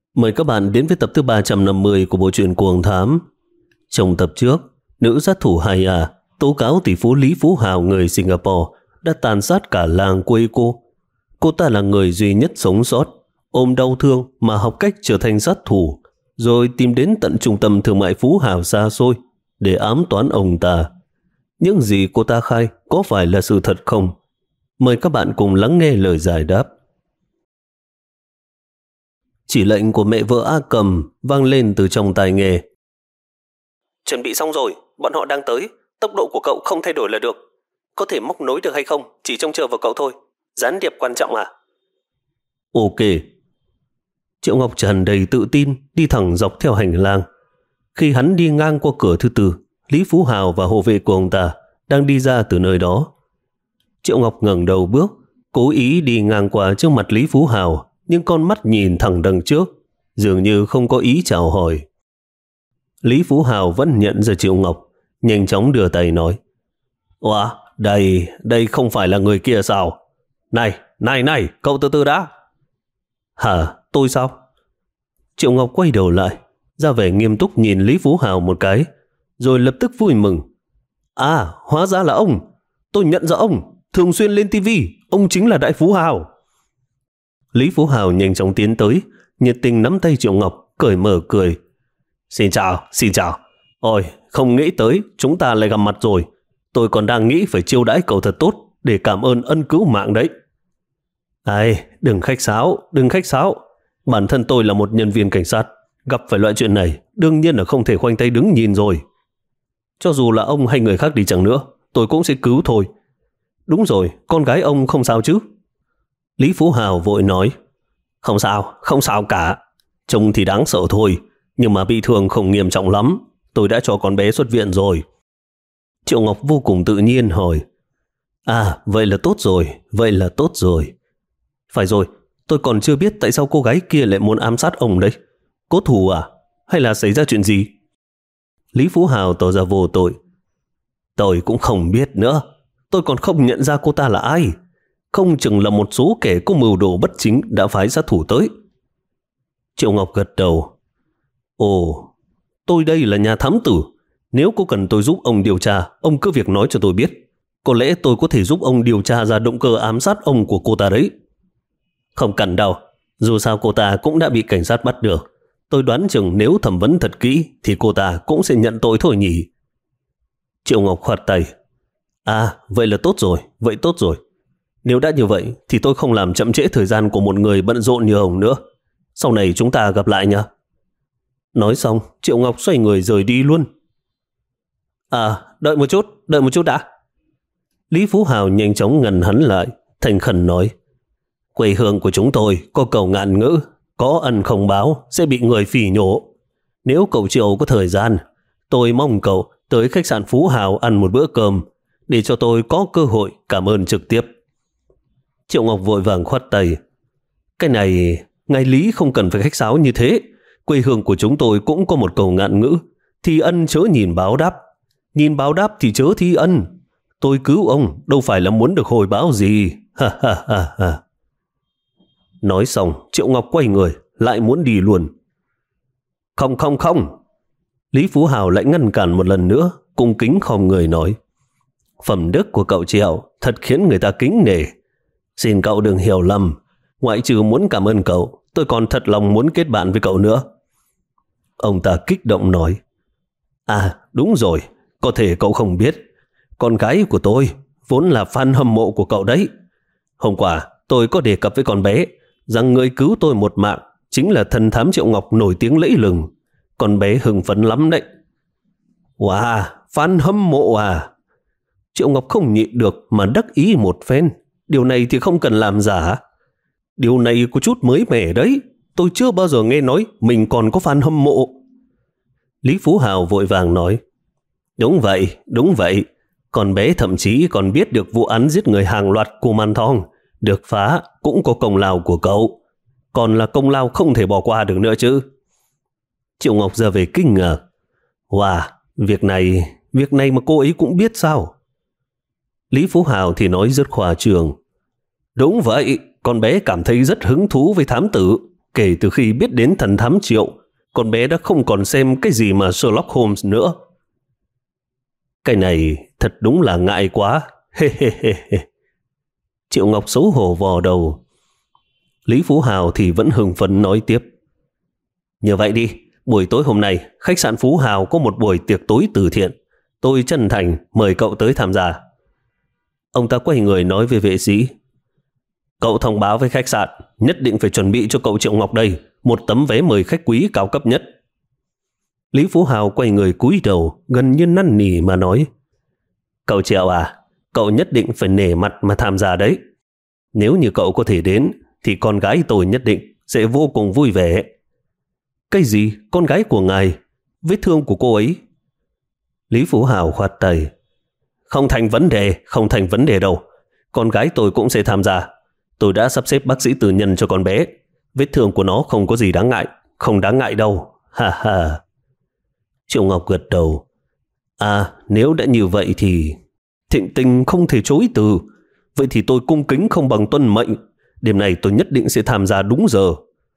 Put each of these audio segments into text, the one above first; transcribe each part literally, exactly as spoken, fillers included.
Mời các bạn đến với tập thứ ba trăm năm mươi của bộ truyện Cuồng Thám. Trong tập trước, nữ sát thủ Haya tố cáo tỷ phú Lý Phú Hào người Singapore đã tàn sát cả làng quê cô. Cô ta là người duy nhất sống sót, ôm đau thương mà học cách trở thành sát thủ, rồi tìm đến tận trung tâm thương mại Phú Hào xa xôi để ám toán ông ta. Những gì cô ta khai có phải là sự thật không? Mời các bạn cùng lắng nghe lời giải đáp. Chỉ lệnh của mẹ vợ A Cầm vang lên từ trong tai nghe. Chuẩn bị xong rồi, bọn họ đang tới. Tốc độ của cậu không thay đổi là được. Có thể móc nối được hay không, chỉ trông chờ vào cậu thôi. Gián điệp quan trọng à? Ok. Triệu Ngọc tràn đầy tự tin đi thẳng dọc theo hành lang. Khi hắn đi ngang qua cửa thứ tư, Lý Phú Hào và hộ vệ của ông ta đang đi ra từ nơi đó. Triệu Ngọc ngẩng đầu bước, cố ý đi ngang qua trước mặt Lý Phú Hào, nhưng con mắt nhìn thẳng đằng trước, dường như không có ý chào hỏi. Lý Phú Hào vẫn nhận ra Triệu Ngọc, nhanh chóng đưa tay nói: "Ủa, đây, đây không phải là người kia sao? Này, này, này, cậu từ từ đã." "Hả, tôi sao?" Triệu Ngọc quay đầu lại, ra vẻ nghiêm túc nhìn Lý Phú Hào một cái, rồi lập tức vui mừng. "À, hóa ra là ông. Tôi nhận ra ông, thường xuyên lên tivi, ông chính là Đại Phú Hào." Lý Phú Hào nhanh chóng tiến tới, nhiệt tình nắm tay Triệu Ngọc, cởi mở cười. "Xin chào, xin chào. Ôi, không nghĩ tới chúng ta lại gặp mặt rồi. Tôi còn đang nghĩ phải chiêu đãi cậu thật tốt để cảm ơn ân cứu mạng đấy." "Ai, đừng khách sáo, đừng khách sáo. Bản thân tôi là một nhân viên cảnh sát, gặp phải loại chuyện này đương nhiên là không thể khoanh tay đứng nhìn rồi. Cho dù là ông hay người khác đi chăng nữa, tôi cũng sẽ cứu thôi. Đúng rồi, con gái ông không sao chứ?" Lý Phú Hào vội nói: "Không sao, không sao cả. Trông thì đáng sợ thôi, nhưng mà bị thương không nghiêm trọng lắm. Tôi đã cho con bé xuất viện rồi." Triệu Ngọc vô cùng tự nhiên hỏi: "À, vậy là tốt rồi, vậy là tốt rồi. Phải rồi, tôi còn chưa biết tại sao cô gái kia lại muốn ám sát ông đấy. Có thù à? Hay là xảy ra chuyện gì?" Lý Phú Hào tỏ ra vô tội: "Tôi cũng không biết nữa. Tôi còn không nhận ra cô ta là ai. Không chừng là một số kẻ có mưu đồ bất chính đã phái sát thủ tới." Triệu Ngọc gật đầu: "Ồ, tôi đây là nhà thám tử. Nếu có cần tôi giúp ông điều tra, ông cứ việc nói cho tôi biết. Có lẽ tôi có thể giúp ông điều tra ra động cơ ám sát ông của cô ta đấy." "Không cần đâu. Dù sao cô ta cũng đã bị cảnh sát bắt được. Tôi đoán chừng nếu thẩm vấn thật kỹ thì cô ta cũng sẽ nhận tội thôi nhỉ." Triệu Ngọc khoát tay: "À, vậy là tốt rồi, vậy tốt rồi. Nếu đã như vậy thì tôi không làm chậm trễ thời gian của một người bận rộn như ông nữa. Sau này chúng ta gặp lại nha." Nói xong, Triệu Ngọc xoay người rời đi luôn. "À, đợi một chút, đợi một chút đã." Lý Phú Hào nhanh chóng ngăn hắn lại, thành khẩn nói: "Quê hương của chúng tôi có câu ngạn ngữ, có ân không báo sẽ bị người phỉ nhổ. Nếu cậu Triệu có thời gian, tôi mong cậu tới khách sạn Phú Hào ăn một bữa cơm, để cho tôi có cơ hội cảm ơn trực tiếp." Triệu Ngọc vội vàng khoát tay: "Cái này, ngài Lý không cần phải khách sáo như thế. Quê hương của chúng tôi cũng có một câu ngạn ngữ: thi ân chớ nhìn báo đáp, nhìn báo đáp thì chớ thi ân. Tôi cứu ông đâu phải là muốn được hồi báo gì." Ha ha ha ha. Nói xong, Triệu Ngọc quay người, lại muốn đi luôn. "Không không không." Lý Phú Hào lại ngăn cản một lần nữa, cung kính khom người nói: "Phẩm đức của cậu Triệu thật khiến người ta kính nể. Xin cậu đừng hiểu lầm, ngoại trừ muốn cảm ơn cậu, tôi còn thật lòng muốn kết bạn với cậu nữa." Ông ta kích động nói: "À, đúng rồi, có thể cậu không biết, con gái của tôi vốn là fan hâm mộ của cậu đấy. Hôm qua tôi có đề cập với con bé rằng người cứu tôi một mạng chính là thần thám Triệu Ngọc nổi tiếng lẫy lừng. Con bé hưng phấn lắm đấy." "Wow, fan hâm mộ à?" Triệu Ngọc không nhịn được mà đắc ý một phen. Điều này thì không cần làm giả. Điều này có chút mới mẻ đấy. Tôi chưa bao giờ nghe nói mình còn có fan hâm mộ. Lý Phú Hào vội vàng nói: "Đúng vậy, đúng vậy. Con bé thậm chí còn biết được vụ án giết người hàng loạt của Man Thong được phá cũng có công lao của cậu. Còn là công lao không thể bỏ qua được nữa chứ." Triệu Ngọc ra về kinh ngạc: "Wow, việc này, việc này mà cô ấy cũng biết sao?" Lý Phú Hào thì nói rất khoa trương: "Đúng vậy, con bé cảm thấy rất hứng thú với thám tử. kể từ khi biết đến thần thám Triệu, con bé đã không còn xem cái gì mà Sherlock Holmes nữa. Cái này thật đúng là ngại quá. He he he he. Triệu Ngọc xấu hổ vò đầu. Lý Phú Hào thì vẫn hưng phấn nói tiếp. Như vậy đi, buổi tối hôm nay, khách sạn Phú Hào có một buổi tiệc tối từ thiện. Tôi chân thành mời cậu tới tham gia. Ông ta quay người nói với vệ sĩ. Cậu thông báo với khách sạn, nhất định phải chuẩn bị cho cậu Triệu Ngọc đây một tấm vé mời khách quý cao cấp nhất. Lý Phú Hào quay người cúi đầu, gần như năn nỉ mà nói. Cậu Triệu à, cậu nhất định phải nể mặt mà tham gia đấy. Nếu như cậu có thể đến, thì con gái tôi nhất định sẽ vô cùng vui vẻ. Cái gì? Con gái của ngài? Vết thương của cô ấy? Lý Phú Hào khoát tay. Không thành vấn đề, không thành vấn đề đâu. Con gái tôi cũng sẽ tham gia. Tôi đã sắp xếp bác sĩ tư nhân cho con bé. Vết thương của nó không có gì đáng ngại. Không đáng ngại đâu. Ha ha. Triệu Ngọc gật đầu. À, nếu đã như vậy thì... Thịnh Tình không thể chối từ. Vậy thì tôi cung kính không bằng tuân mệnh. Đêm này tôi nhất định sẽ tham gia đúng giờ.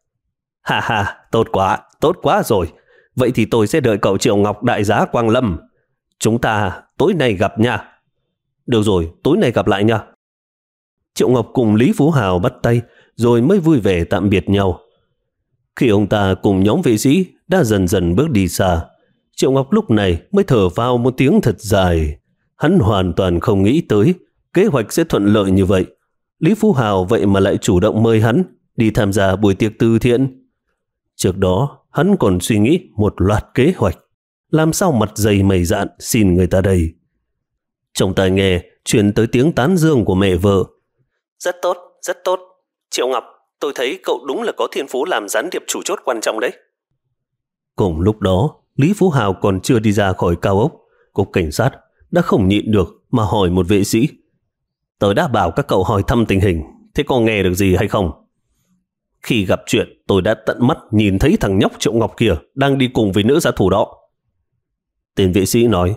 Ha ha, tốt quá, tốt quá rồi. Vậy thì tôi sẽ đợi cậu Triệu Ngọc đại giá quang lâm. Chúng ta tối nay gặp nha. Được rồi, tối nay gặp lại nha. Triệu Ngọc cùng Lý Phú Hào bắt tay, rồi mới vui vẻ tạm biệt nhau. Khi ông ta cùng nhóm vệ sĩ đã dần dần bước đi xa, Triệu Ngọc lúc này mới thở vào một tiếng thật dài. Hắn hoàn toàn không nghĩ tới kế hoạch sẽ thuận lợi như vậy. Lý Phú Hào vậy mà lại chủ động mời hắn đi tham gia buổi tiệc từ thiện. Trước đó, hắn còn suy nghĩ một loạt kế hoạch. Làm sao mặt dày mày dạn xin người ta đây? Trong tai nghe truyền tới tiếng tán dương của mẹ vợ. Rất tốt, rất tốt. Triệu Ngọc, tôi thấy cậu đúng là có thiên phú làm gián điệp chủ chốt quan trọng đấy. Cùng lúc đó, Lý Phú Hào còn chưa đi ra khỏi cao ốc. Cục cảnh sát đã không nhịn được mà hỏi một vệ sĩ. Tôi đã bảo các cậu hỏi thăm tình hình, thế có nghe được gì hay không? Khi gặp chuyện, tôi đã tận mắt nhìn thấy thằng nhóc Triệu Ngọc kia đang đi cùng với nữ sát thủ đó. Tên vệ sĩ nói.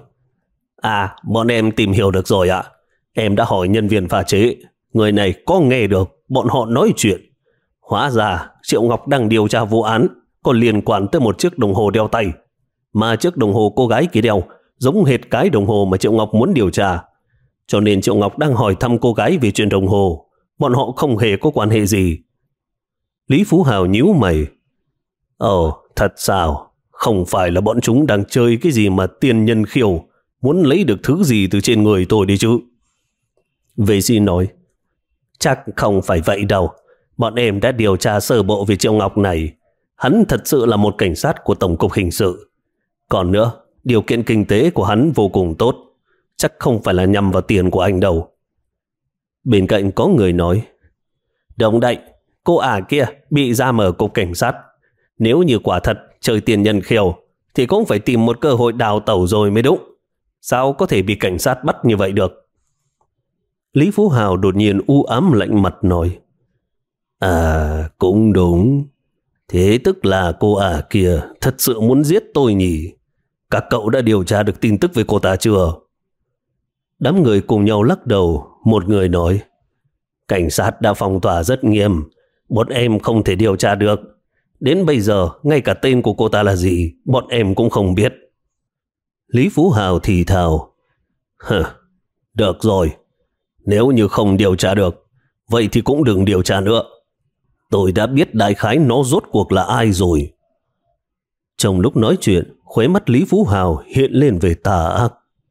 À, bọn em tìm hiểu được rồi ạ. Em đã hỏi nhân viên pha chế. Người này có nghe được bọn họ nói chuyện. Hóa ra Triệu Ngọc đang điều tra vụ án có liên quan tới một chiếc đồng hồ đeo tay. Mà chiếc đồng hồ cô gái kia đeo giống hệt cái đồng hồ mà Triệu Ngọc muốn điều tra. Cho nên Triệu Ngọc đang hỏi thăm cô gái về chuyện đồng hồ. Bọn họ không hề có quan hệ gì. Lý Phú Hào nhíu mày. Ồ, thật sao? Không phải là bọn chúng đang chơi cái gì mà tiên nhân khiêu, muốn lấy được thứ gì từ trên người tôi đi chứ? Vệ sĩ nói. Chắc không phải vậy đâu. Bọn em đã điều tra sơ bộ về Triệu Ngọc này. Hắn thật sự là một cảnh sát của Tổng cục Hình sự. Còn nữa, điều kiện kinh tế của hắn vô cùng tốt. Chắc không phải là nhằm vào tiền của anh đâu. Bên cạnh có người nói. Đúng đấy, cô ả kia bị giam ở cục cảnh sát. Nếu như quả thật chơi tiền nhân khiêu thì cũng phải tìm một cơ hội đào tẩu rồi mới đúng. Sao có thể bị cảnh sát bắt như vậy được? Lý Phú Hào đột nhiên u ám lạnh mặt nói. À, cũng đúng. Thế tức là cô ả kia thật sự muốn giết tôi nhỉ? Các cậu đã điều tra được tin tức về cô ta chưa? Đám người cùng nhau lắc đầu. Một người nói. Cảnh sát đã phong tỏa rất nghiêm. Bọn em không thể điều tra được. Đến bây giờ, ngay cả tên của cô ta là gì, bọn em cũng không biết. Lý Phú Hào thì thào. Hừ, được rồi. Nếu như không điều tra được, vậy thì cũng đừng điều tra nữa. Tôi đã biết đại khái nó rốt cuộc là ai rồi. Trong lúc nói chuyện, khóe mắt Lý Phú Hào hiện lên về tà ác.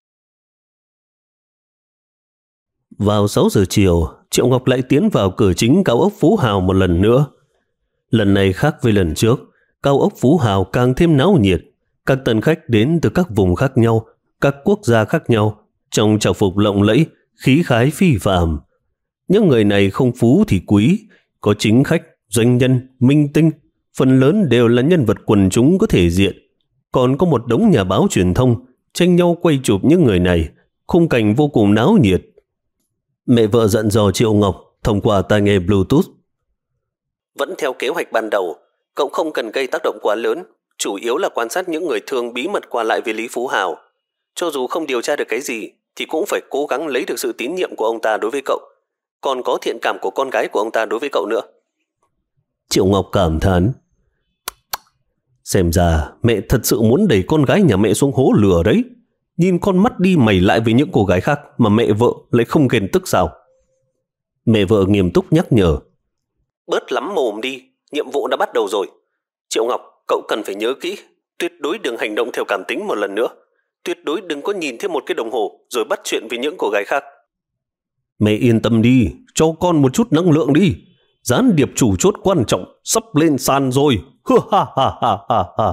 Vào sáu giờ chiều, Triệu Ngọc lại tiến vào cửa chính cao ốc Phú Hào một lần nữa. Lần này khác với lần trước, cao ốc Phú Hào càng thêm náo nhiệt. Các tân khách đến từ các vùng khác nhau, các quốc gia khác nhau, trong trang phục lộng lẫy, khí khái phi phàm. Những người này không phú thì quý, có chính khách, doanh nhân, minh tinh, phần lớn đều là nhân vật quần chúng có thể diện. Còn có một đống nhà báo truyền thông tranh nhau quay chụp những người này, khung cảnh vô cùng náo nhiệt. Mẹ vợ dặn dò Triệu Ngọc thông qua tai nghe Bluetooth. Vẫn theo kế hoạch ban đầu, cậu không cần gây tác động quá lớn, chủ yếu là quan sát những người thường bí mật qua lại với Lý Phú Hào. Cho dù không điều tra được cái gì, thì cũng phải cố gắng lấy được sự tín nhiệm của ông ta đối với cậu, còn có thiện cảm của con gái của ông ta đối với cậu nữa. Triệu Ngọc cảm thán. Xem ra mẹ thật sự muốn đẩy con gái nhà mẹ xuống hố lửa đấy. Nhìn con mắt đi mày lại với những cô gái khác mà mẹ vợ lại không ghen tức sao? Mẹ vợ nghiêm túc nhắc nhở. Bớt lắm mồm đi, nhiệm vụ đã bắt đầu rồi. Triệu Ngọc, cậu cần phải nhớ kỹ, tuyệt đối đừng hành động theo cảm tính một lần nữa. Tuyệt đối đừng có nhìn thêm một cái đồng hồ rồi bắt chuyện với những cô gái khác. Mẹ yên tâm đi, cho con một chút năng lượng đi. Gián điệp chủ chốt quan trọng sắp lên sàn rồi. Ha ha ha ha ha.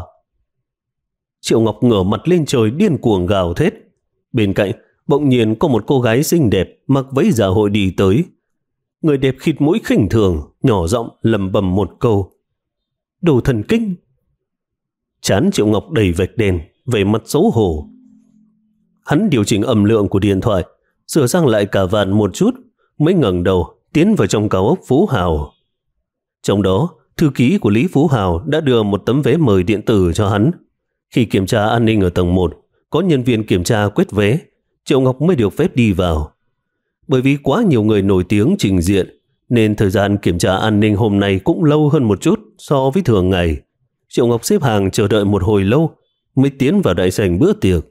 Triệu Ngọc ngửa mặt lên trời điên cuồng gào thét. Bên cạnh bỗng nhiên có một cô gái xinh đẹp mặc váy dạ hội đi tới. Người đẹp khịt mũi khinh thường, nhỏ giọng lẩm bẩm một câu. Đồ thần kinh. Trán Triệu Ngọc đầy vạch đen, vẻ mặt xấu hổ. Hắn điều chỉnh âm lượng của điện thoại, sửa sang lại cả vạn một chút, mới ngẩng đầu tiến vào trong cao ốc Phú Hào. Trong đó, thư ký của Lý Phú Hào đã đưa một tấm vé mời điện tử cho hắn. Khi kiểm tra an ninh ở tầng một, có nhân viên kiểm tra quét vé, Triệu Ngọc mới được phép đi vào. Bởi vì quá nhiều người nổi tiếng trình diện, nên thời gian kiểm tra an ninh hôm nay cũng lâu hơn một chút so với thường ngày. Triệu Ngọc xếp hàng chờ đợi một hồi lâu mới tiến vào đại sảnh bữa tiệc.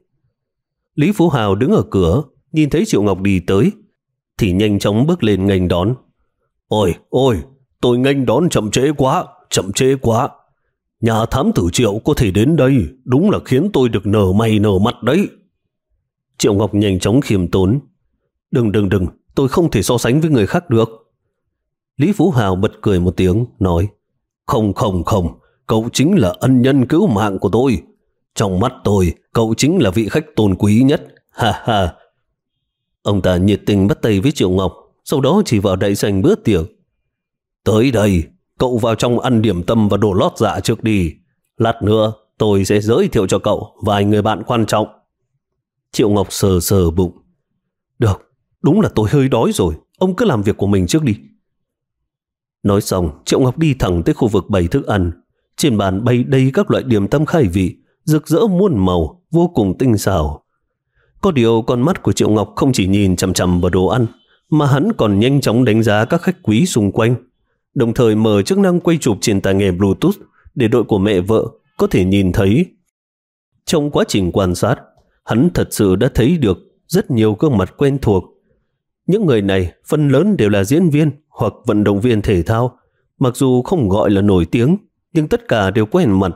Lý Phú Hào đứng ở cửa, nhìn thấy Triệu Ngọc đi tới, thì nhanh chóng bước lên nghênh đón. Ôi, ôi, tôi nghênh đón chậm trễ quá, chậm trễ quá. Nhà thám tử Triệu có thể đến đây, đúng là khiến tôi được nở mày nở mặt đấy. Triệu Ngọc nhanh chóng khiêm tốn. Đừng đừng đừng, tôi không thể so sánh với người khác được. Lý Phú Hào bật cười một tiếng, nói. Không không không, cậu chính là ân nhân cứu mạng của tôi. Trong mắt tôi, cậu chính là vị khách tôn quý nhất. Ha ha. Ông ta nhiệt tình bắt tay với Triệu Ngọc, sau đó chỉ vào đại sảnh bữa tiệc. Tới đây, cậu vào trong ăn điểm tâm và đồ lót dạ trước đi. Lát nữa tôi sẽ giới thiệu cho cậu vài người bạn quan trọng. Triệu Ngọc sờ sờ bụng. Được, đúng là tôi hơi đói rồi, ông cứ làm việc của mình trước đi. Nói xong, Triệu Ngọc đi thẳng tới khu vực bày thức ăn. Trên bàn bày đầy các loại điểm tâm khai vị, rực rỡ muôn màu, vô cùng tinh xảo. Có điều con mắt của Triệu Ngọc không chỉ nhìn chằm chằm vào đồ ăn, mà hắn còn nhanh chóng đánh giá các khách quý xung quanh, đồng thời mở chức năng quay chụp trên tai nghe Bluetooth để đội của mẹ vợ có thể nhìn thấy. Trong quá trình quan sát, hắn thật sự đã thấy được rất nhiều gương mặt quen thuộc. Những người này phần lớn đều là diễn viên hoặc vận động viên thể thao, mặc dù không gọi là nổi tiếng, nhưng tất cả đều quen mặt.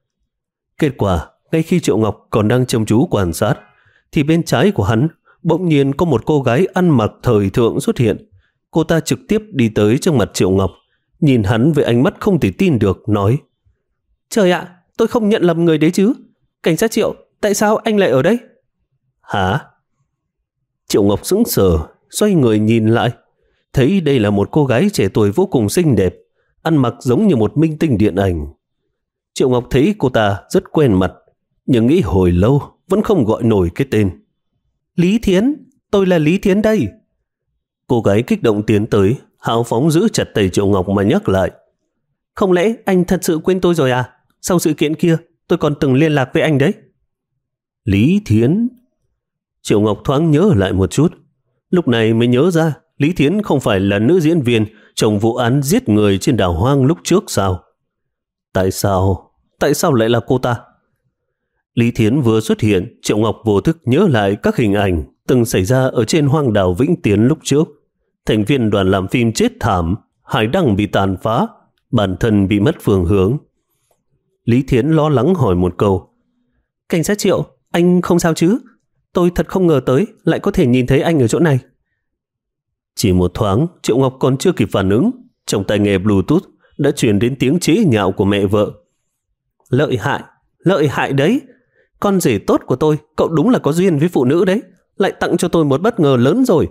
Kết quả, ngay khi Triệu Ngọc còn đang chăm chú quan sát, thì bên trái của hắn bỗng nhiên có một cô gái ăn mặc thời thượng xuất hiện. Cô ta trực tiếp đi tới trước mặt Triệu Ngọc, nhìn hắn với ánh mắt không thể tin được, nói. Trời ạ, tôi không nhận lầm người đấy chứ. Cảnh sát Triệu, tại sao anh lại ở đây? Hả? Triệu Ngọc sững sờ, xoay người nhìn lại, thấy đây là một cô gái trẻ tuổi vô cùng xinh đẹp, ăn mặc giống như một minh tinh điện ảnh. Triệu Ngọc thấy cô ta rất quen mặt, nhưng nghĩ hồi lâu vẫn không gọi nổi cái tên. Lý Thiến, tôi là Lý Thiến đây. Cô gái kích động tiến tới, hào phóng giữ chặt tay Triệu Ngọc mà nhắc lại. Không lẽ anh thật sự quên tôi rồi à? Sau sự kiện kia, tôi còn từng liên lạc với anh đấy. Lý Thiến. Triệu Ngọc thoáng nhớ lại một chút, lúc này mới nhớ ra Lý Thiến không phải là nữ diễn viên trong vụ án giết người trên đảo hoang lúc trước sao? Tại sao? Tại sao lại là cô ta? Lý Thiến vừa xuất hiện, Triệu Ngọc vô thức nhớ lại các hình ảnh từng xảy ra ở trên hoang đảo Vĩnh Tiến lúc trước. Thành viên đoàn làm phim chết thảm, hải đăng bị tàn phá, bản thân bị mất phương hướng. Lý Thiến lo lắng hỏi một câu. Cảnh sát Triệu, anh không sao chứ? Tôi thật không ngờ tới lại có thể nhìn thấy anh ở chỗ này. Chỉ một thoáng, Triệu Ngọc còn chưa kịp phản ứng, trong tai nghe Bluetooth đã truyền đến tiếng chế nhạo của mẹ vợ. Lợi hại, lợi hại đấy. Con rể tốt của tôi, cậu đúng là có duyên với phụ nữ đấy, lại tặng cho tôi một bất ngờ lớn rồi.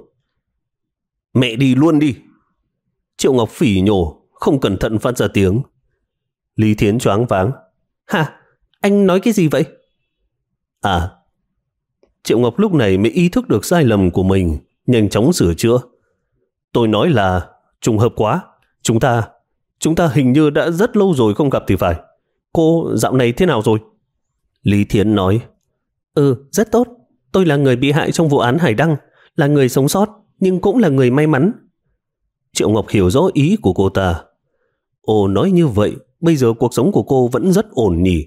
Mẹ đi luôn đi. Triệu Ngọc phỉ nhổ, không cẩn thận phát ra tiếng. Lý Thiến choáng váng. Hả? Anh nói cái gì vậy? À. Triệu Ngọc lúc này mới ý thức được sai lầm của mình, nhanh chóng sửa chữa. Tôi nói là trùng hợp quá. Chúng ta, chúng ta hình như đã rất lâu rồi không gặp thì phải. Cô dạo này thế nào rồi? Lý Thiến nói. Ừ, rất tốt. Tôi là người bị hại trong vụ án Hải Đăng, là người sống sót, nhưng cũng là người may mắn. Triệu Ngọc hiểu rõ ý của cô ta. Ồ, nói như vậy, bây giờ cuộc sống của cô vẫn rất ổn nhỉ?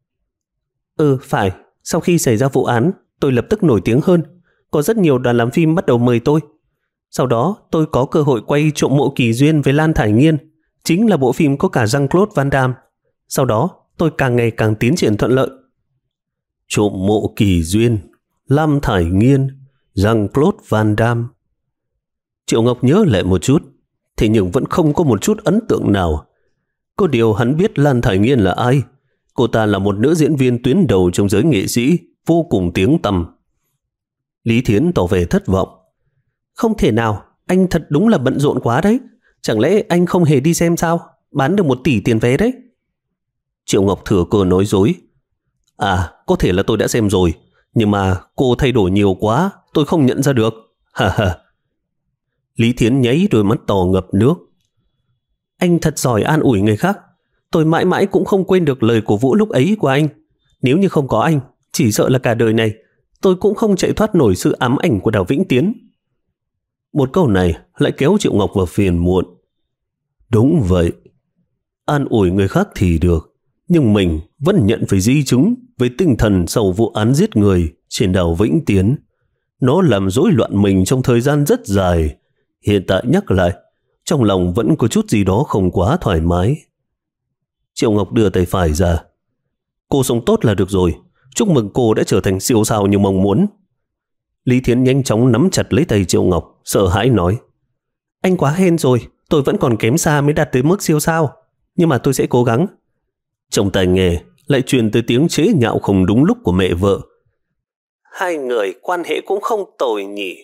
Ừ, phải. Sau khi xảy ra vụ án, tôi lập tức nổi tiếng hơn. Có rất nhiều đoàn làm phim bắt đầu mời tôi. Sau đó, tôi có cơ hội quay Trộm mộ kỳ duyên với Lan Thải Nghiên, chính là bộ phim có cả Jean-Claude Van Damme. Sau đó, tôi càng ngày càng tiến triển thuận lợi. Trộm mộ kỳ duyên, Lan Thải Nghiên, Jean-Claude Van Damme. Triệu Ngọc nhớ lại một chút, thế nhưng vẫn không có một chút ấn tượng nào. Có điều hắn biết Lan Thải Nghiên là ai. Cô ta là một nữ diễn viên tuyến đầu trong giới nghệ sĩ, vô cùng tiếng tăm. Lý Thiến tỏ vẻ thất vọng. Không thể nào, anh thật đúng là bận rộn quá đấy. Chẳng lẽ anh không hề đi xem sao? Bán được một tỷ tiền vé đấy. Triệu Ngọc thừa cơ nói dối. À, có thể là tôi đã xem rồi, nhưng mà cô thay đổi nhiều quá, tôi không nhận ra được. Ha ha. Lý Thiến nháy đôi mắt to ngập nước. Anh thật giỏi an ủi người khác. Tôi mãi mãi cũng không quên được lời cổ vũ lúc ấy của anh. Nếu như không có anh, chỉ sợ là cả đời này tôi cũng không chạy thoát nổi sự ám ảnh của Đào Vĩnh Tiến. Một câu này lại kéo Triệu Ngọc vào phiền muộn. Đúng vậy, an ủi người khác thì được, nhưng mình vẫn nhận phải di chứng về tinh thần sau vụ án giết người trên Đào Vĩnh Tiến. Nó làm rối loạn mình trong thời gian rất dài. Hiện tại nhắc lại, trong lòng vẫn có chút gì đó không quá thoải mái. Triệu Ngọc đưa tay phải ra. Cô sống tốt là được rồi. Chúc mừng cô đã trở thành siêu sao như mong muốn. Lý Thiến nhanh chóng nắm chặt lấy tay Triệu Ngọc, sợ hãi nói. Anh quá hên rồi, tôi vẫn còn kém xa mới đạt tới mức siêu sao. Nhưng mà tôi sẽ cố gắng. Trong tai nghe lại truyền tới tiếng chế nhạo không đúng lúc của mẹ vợ. Hai người quan hệ cũng không tồi nhỉ?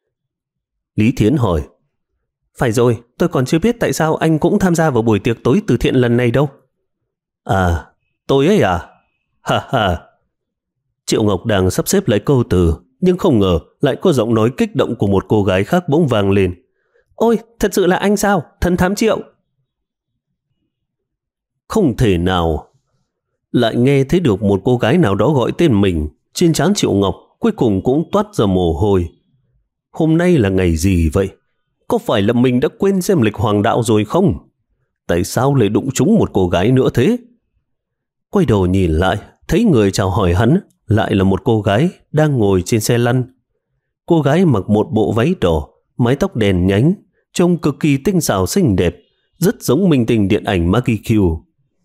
Lý Thiến hỏi. Phải rồi, tôi còn chưa biết tại sao anh cũng tham gia vào buổi tiệc tối từ thiện lần này đâu. À, tôi ấy à? Ha ha. Triệu Ngọc đang sắp xếp lại câu từ, nhưng không ngờ lại có giọng nói kích động của một cô gái khác bỗng vang lên. Ôi, thật sự là anh sao? Thần thám Triệu. Không thể nào. Lại nghe thấy được một cô gái nào đó gọi tên mình. Trên trán Triệu Ngọc cuối cùng cũng toát ra mồ hôi. Hôm nay là ngày gì vậy? Có phải là mình đã quên xem lịch hoàng đạo rồi không? Tại sao lại đụng trúng một cô gái nữa thế? Quay đầu nhìn lại, thấy người chào hỏi hắn lại là một cô gái đang ngồi trên xe lăn. Cô gái mặc một bộ váy đỏ, mái tóc đèn nhánh, trông cực kỳ tinh xảo xinh đẹp, rất giống minh tinh điện ảnh Maggie Q.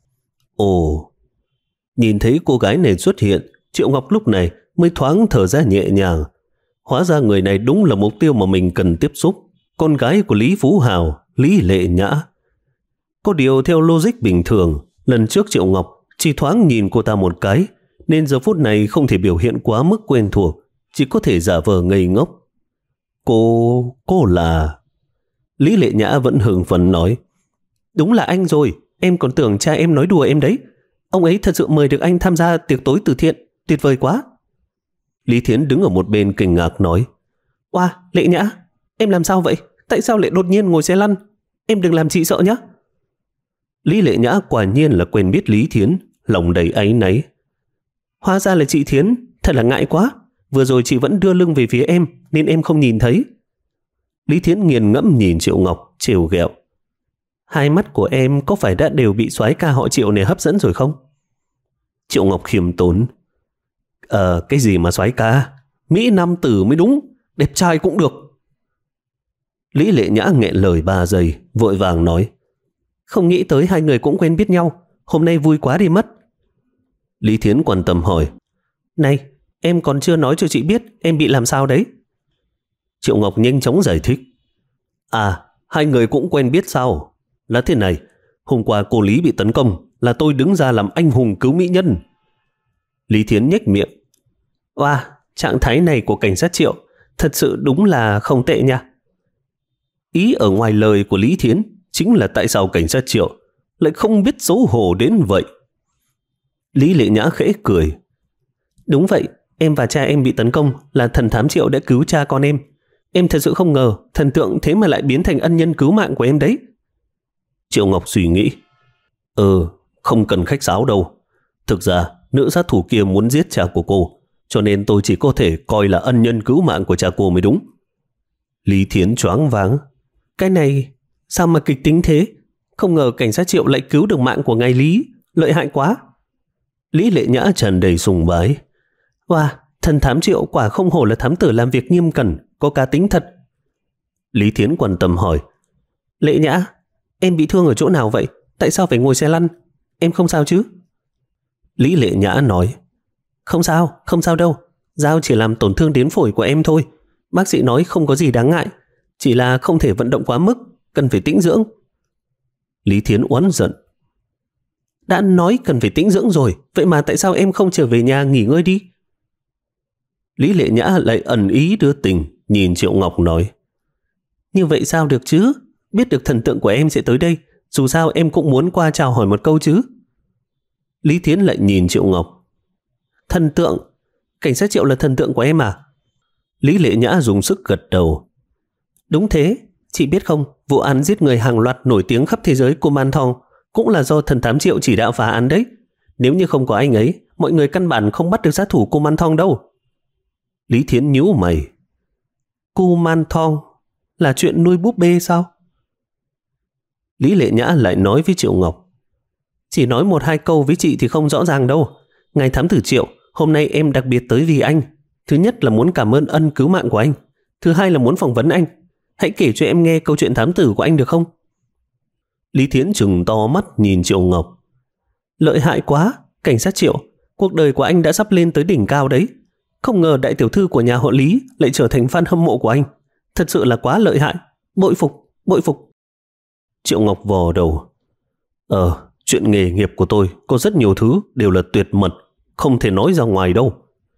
Ồ, nhìn thấy cô gái này xuất hiện, Triệu Ngọc lúc này mới thoáng thở ra nhẹ nhàng. Hóa ra người này đúng là mục tiêu mà mình cần tiếp xúc. Con gái của Lý Phú Hào, Lý Lệ Nhã. Có điều theo logic bình thường, lần trước Triệu Ngọc chỉ thoáng nhìn cô ta một cái, nên giờ phút này không thể biểu hiện quá mức quen thuộc, chỉ có thể giả vờ ngây ngốc. Cô... cô là... Lý Lệ Nhã vẫn hưng phấn nói. Đúng là anh rồi, em còn tưởng cha em nói đùa em đấy. Ông ấy thật sự mời được anh tham gia tiệc tối từ thiện, tuyệt vời quá. Lý Thiến đứng ở một bên kinh ngạc nói. Oa, Lệ Nhã, em làm sao vậy? Tại sao lại đột nhiên ngồi xe lăn? Em đừng làm chị sợ nhé. Lý Lệ Nhã quả nhiên là quen biết Lý Thiến, lòng đầy áy náy. Hóa ra là chị Thiến, thật là ngại quá. Vừa rồi chị vẫn đưa lưng về phía em, nên em không nhìn thấy. Lý Thiến nghiền ngẫm nhìn Triệu Ngọc, trêu ghẹo. Hai mắt của em có phải đã đều bị soái ca họ Triệu này hấp dẫn rồi không? Triệu Ngọc khiêm tốn. Ờ, cái gì mà soái ca? Mỹ Nam tử mới đúng, đẹp trai cũng được. Lý Lệ Nhã nghẹn lời ba giây, vội vàng nói. Không nghĩ tới hai người cũng quen biết nhau, hôm nay vui quá đi mất. Lý Thiến quan tâm hỏi. Này, em còn chưa nói cho chị biết em bị làm sao đấy. Triệu Ngọc nhanh chóng giải thích. À, hai người cũng quen biết sao? Là thế này, hôm qua cô Lý bị tấn công, là tôi đứng ra làm anh hùng cứu mỹ nhân. Lý Thiến nhếch miệng. Wow, trạng thái này của cảnh sát Triệu thật sự đúng là không tệ nha. Ý ở ngoài lời của Lý Thiến chính là tại sao cảnh sát Triệu lại không biết xấu hổ đến vậy. Lý Lệ Nhã khẽ cười. Đúng vậy, em và cha em bị tấn công là thần thám Triệu đã cứu cha con em. Em thật sự không ngờ thần tượng thế mà lại biến thành ân nhân cứu mạng của em đấy. Triệu Ngọc suy nghĩ. Ừ, không cần khách sáo đâu. Thực ra, nữ sát thủ kia muốn giết cha của cô, cho nên tôi chỉ có thể coi là ân nhân cứu mạng của cha cô mới đúng. Lý Thiến choáng váng. Cái này, sao mà kịch tính thế? Không ngờ cảnh sát Triệu lại cứu được mạng của ngài Lý, lợi hại quá. Lý Lệ Nhã tràn đầy sùng bái. Wow, thần thám Triệu quả không hổ là thám tử làm việc nghiêm cẩn, có cá tính thật. Lý Thiến quan tâm hỏi, Lệ Nhã, em bị thương ở chỗ nào vậy? Tại sao phải ngồi xe lăn? Em không sao chứ? Lý Lệ Nhã nói, không sao, không sao đâu. Dao chỉ làm tổn thương đến phổi của em thôi. Bác sĩ nói không có gì đáng ngại, chỉ là không thể vận động quá mức, cần phải tĩnh dưỡng. Lý Thiến oán giận, đã nói cần phải tĩnh dưỡng rồi, vậy mà tại sao em không trở về nhà nghỉ ngơi đi? Lý Lệ Nhã lại ẩn ý đưa tình, nhìn Triệu Ngọc nói, như vậy sao được chứ? Biết được thần tượng của em sẽ tới đây, dù sao em cũng muốn qua chào hỏi một câu chứ. Lý Thiến lại nhìn Triệu Ngọc, thần tượng? Cảnh sát Triệu là thần tượng của em à? Lý Lệ Nhã dùng sức gật đầu, đúng thế. Chị biết không, vụ án giết người hàng loạt nổi tiếng khắp thế giới của Man Thong cũng là do thần thám Triệu chỉ đạo phá án đấy. Nếu như không có anh ấy, mọi người căn bản không bắt được sát thủ của Man Thong đâu. Lý Thiến nhíu mày, Cu Man Thong là chuyện nuôi búp bê sao? Lý Lệ Nhã lại nói với Triệu Ngọc, chỉ nói một hai câu với chị thì không rõ ràng đâu. Ngài thám tử Triệu, hôm nay em đặc biệt tới vì anh. Thứ nhất là muốn cảm ơn ân cứu mạng của anh. Thứ hai là muốn phỏng vấn anh. Hãy kể cho em nghe câu chuyện thám tử của anh được không? Lý Thiến trừng to mắt nhìn Triệu Ngọc, lợi hại quá, cảnh sát Triệu, cuộc đời của anh đã sắp lên tới đỉnh cao đấy. Không ngờ đại tiểu thư của nhà họ Lý lại trở thành fan hâm mộ của anh. Thật sự là quá lợi hại, bội phục, bội phục. Triệu Ngọc vò đầu, Ờ, chuyện nghề nghiệp của tôi có rất nhiều thứ đều là tuyệt mật, không thể nói ra ngoài đâu.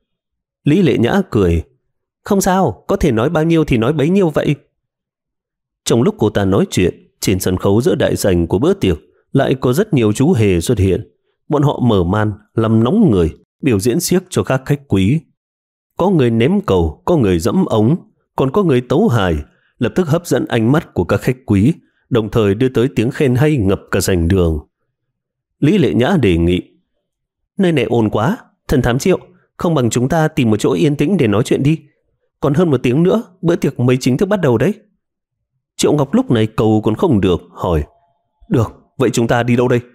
Lý Lệ Nhã cười, không sao, có thể nói bao nhiêu thì nói bấy nhiêu vậy. Trong lúc cô ta nói chuyện, trên sân khấu giữa đại sảnh của bữa tiệc lại có rất nhiều chú hề xuất hiện. Bọn họ mở màn làm nóng người, biểu diễn xiếc cho các khách quý. Có người ném cầu, có người dẫm ống, còn có người tấu hài, lập tức hấp dẫn ánh mắt của các khách quý, đồng thời đưa tới tiếng khen hay ngập cả sảnh đường. Lý Lệ Nhã đề nghị, nơi này ồn quá, thần thám Triệu, không bằng chúng ta tìm một chỗ yên tĩnh để nói chuyện đi. Còn hơn một tiếng nữa, bữa tiệc mới chính thức bắt đầu đấy. Triệu Ngọc lúc này cầu còn không được, hỏi, được, vậy chúng ta đi đâu đây?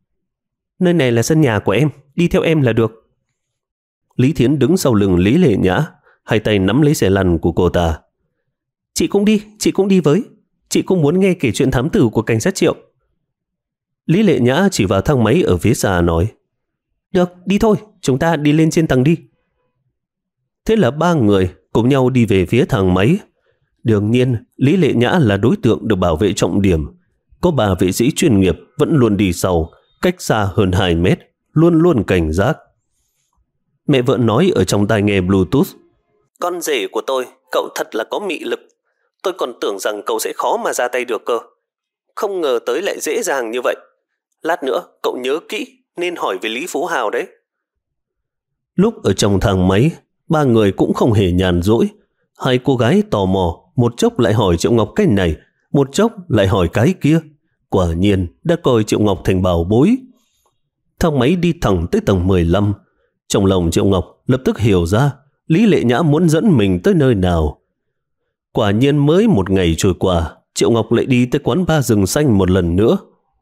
Nơi này là sân nhà của em, đi theo em là được. Lý Thiến đứng sau lưng Lý Lệ Nhã, hai tay nắm lấy xe lăn của cô ta. Chị cũng đi, chị cũng đi với. Chị cũng muốn nghe kể chuyện thám tử của cảnh sát Triệu. Lý Lệ Nhã chỉ vào thang máy ở phía xa nói, được, đi thôi, chúng ta đi lên trên tầng đi. Thế là ba người cùng nhau đi về phía thang máy. Đương nhiên, Lý Lệ Nhã là đối tượng được bảo vệ trọng điểm. Có bà vệ sĩ chuyên nghiệp vẫn luôn đi sau, cách xa hơn hai mét, luôn luôn cảnh giác. Mẹ vợ nói ở trong tai nghe Bluetooth, con rể của tôi, cậu thật là có mị lực. Tôi còn tưởng rằng cậu sẽ khó mà ra tay được cơ. Không ngờ tới lại dễ dàng như vậy. Lát nữa, cậu nhớ kỹ, nên hỏi về Lý Phú Hào đấy. Lúc ở trong thang máy, ba người cũng không hề nhàn rỗi. Hai cô gái tò mò, một chốc lại hỏi Triệu Ngọc cái này, một chốc lại hỏi cái kia. Quả nhiên đã coi Triệu Ngọc thành bảo bối. Thang máy đi thẳng tới tầng mười lăm. Trong lòng Triệu Ngọc lập tức hiểu ra Lý Lệ Nhã muốn dẫn mình tới nơi nào. Quả nhiên mới một ngày trôi qua, Triệu Ngọc lại đi tới quán bar rừng xanh một lần nữa.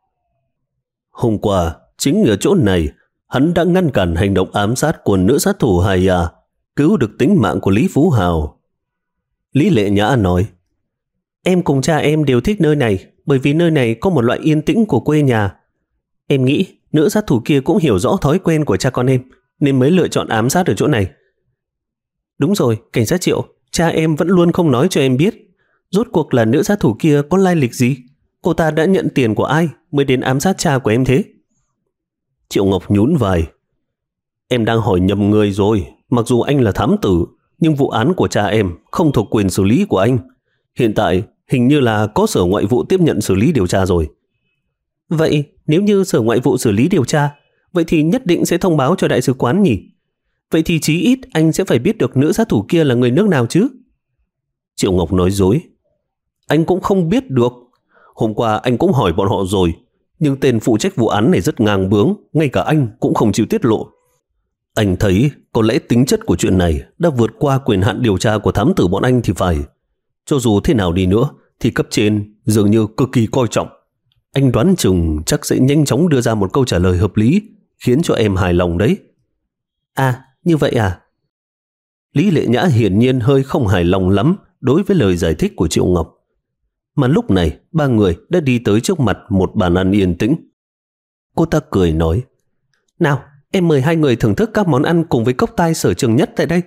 Hôm qua, chính ở chỗ này, hắn đã ngăn cản hành động ám sát của nữ sát thủ Haya, cứu được tính mạng của Lý Phú Hào. Lý Lệ Nhã nói, em cùng cha em đều thích nơi này, bởi vì nơi này có một loại yên tĩnh của quê nhà. Em nghĩ nữ sát thủ kia cũng hiểu rõ thói quen của cha con em, nên mới lựa chọn ám sát ở chỗ này. Đúng rồi, cảnh sát Triệu, cha em vẫn luôn không nói cho em biết, rốt cuộc là nữ sát thủ kia có lai lịch gì? Cô ta đã nhận tiền của ai mới đến ám sát cha của em thế? Triệu Ngọc nhún vai, em đang hỏi nhầm người rồi. Mặc dù anh là thám tử, nhưng vụ án của cha em không thuộc quyền xử lý của anh. Hiện tại hình như là có Sở Ngoại vụ tiếp nhận xử lý điều tra rồi. Vậy nếu như Sở Ngoại vụ xử lý điều tra, vậy thì nhất định sẽ thông báo cho đại sứ quán nhỉ? Vậy thì chí ít anh sẽ phải biết được nữ sát thủ kia là người nước nào chứ? Triệu Ngọc nói dối, anh cũng không biết được. Hôm qua anh cũng hỏi bọn họ rồi, nhưng tên phụ trách vụ án này rất ngang bướng, ngay cả anh cũng không chịu tiết lộ. Anh thấy có lẽ tính chất của chuyện này đã vượt qua quyền hạn điều tra của thám tử bọn anh thì phải. Cho dù thế nào đi nữa thì cấp trên dường như cực kỳ coi trọng. Anh đoán chừng chắc sẽ nhanh chóng đưa ra một câu trả lời hợp lý, khiến cho em hài lòng đấy. À, như vậy à? Lý Lệ Nhã hiển nhiên hơi không hài lòng lắm đối với lời giải thích của Triệu Ngọc. Mà lúc này, ba người đã đi tới trước mặt một bàn ăn yên tĩnh. Cô ta cười nói, nào, em mời hai người thưởng thức các món ăn cùng với cốc tai sở trường nhất tại đây.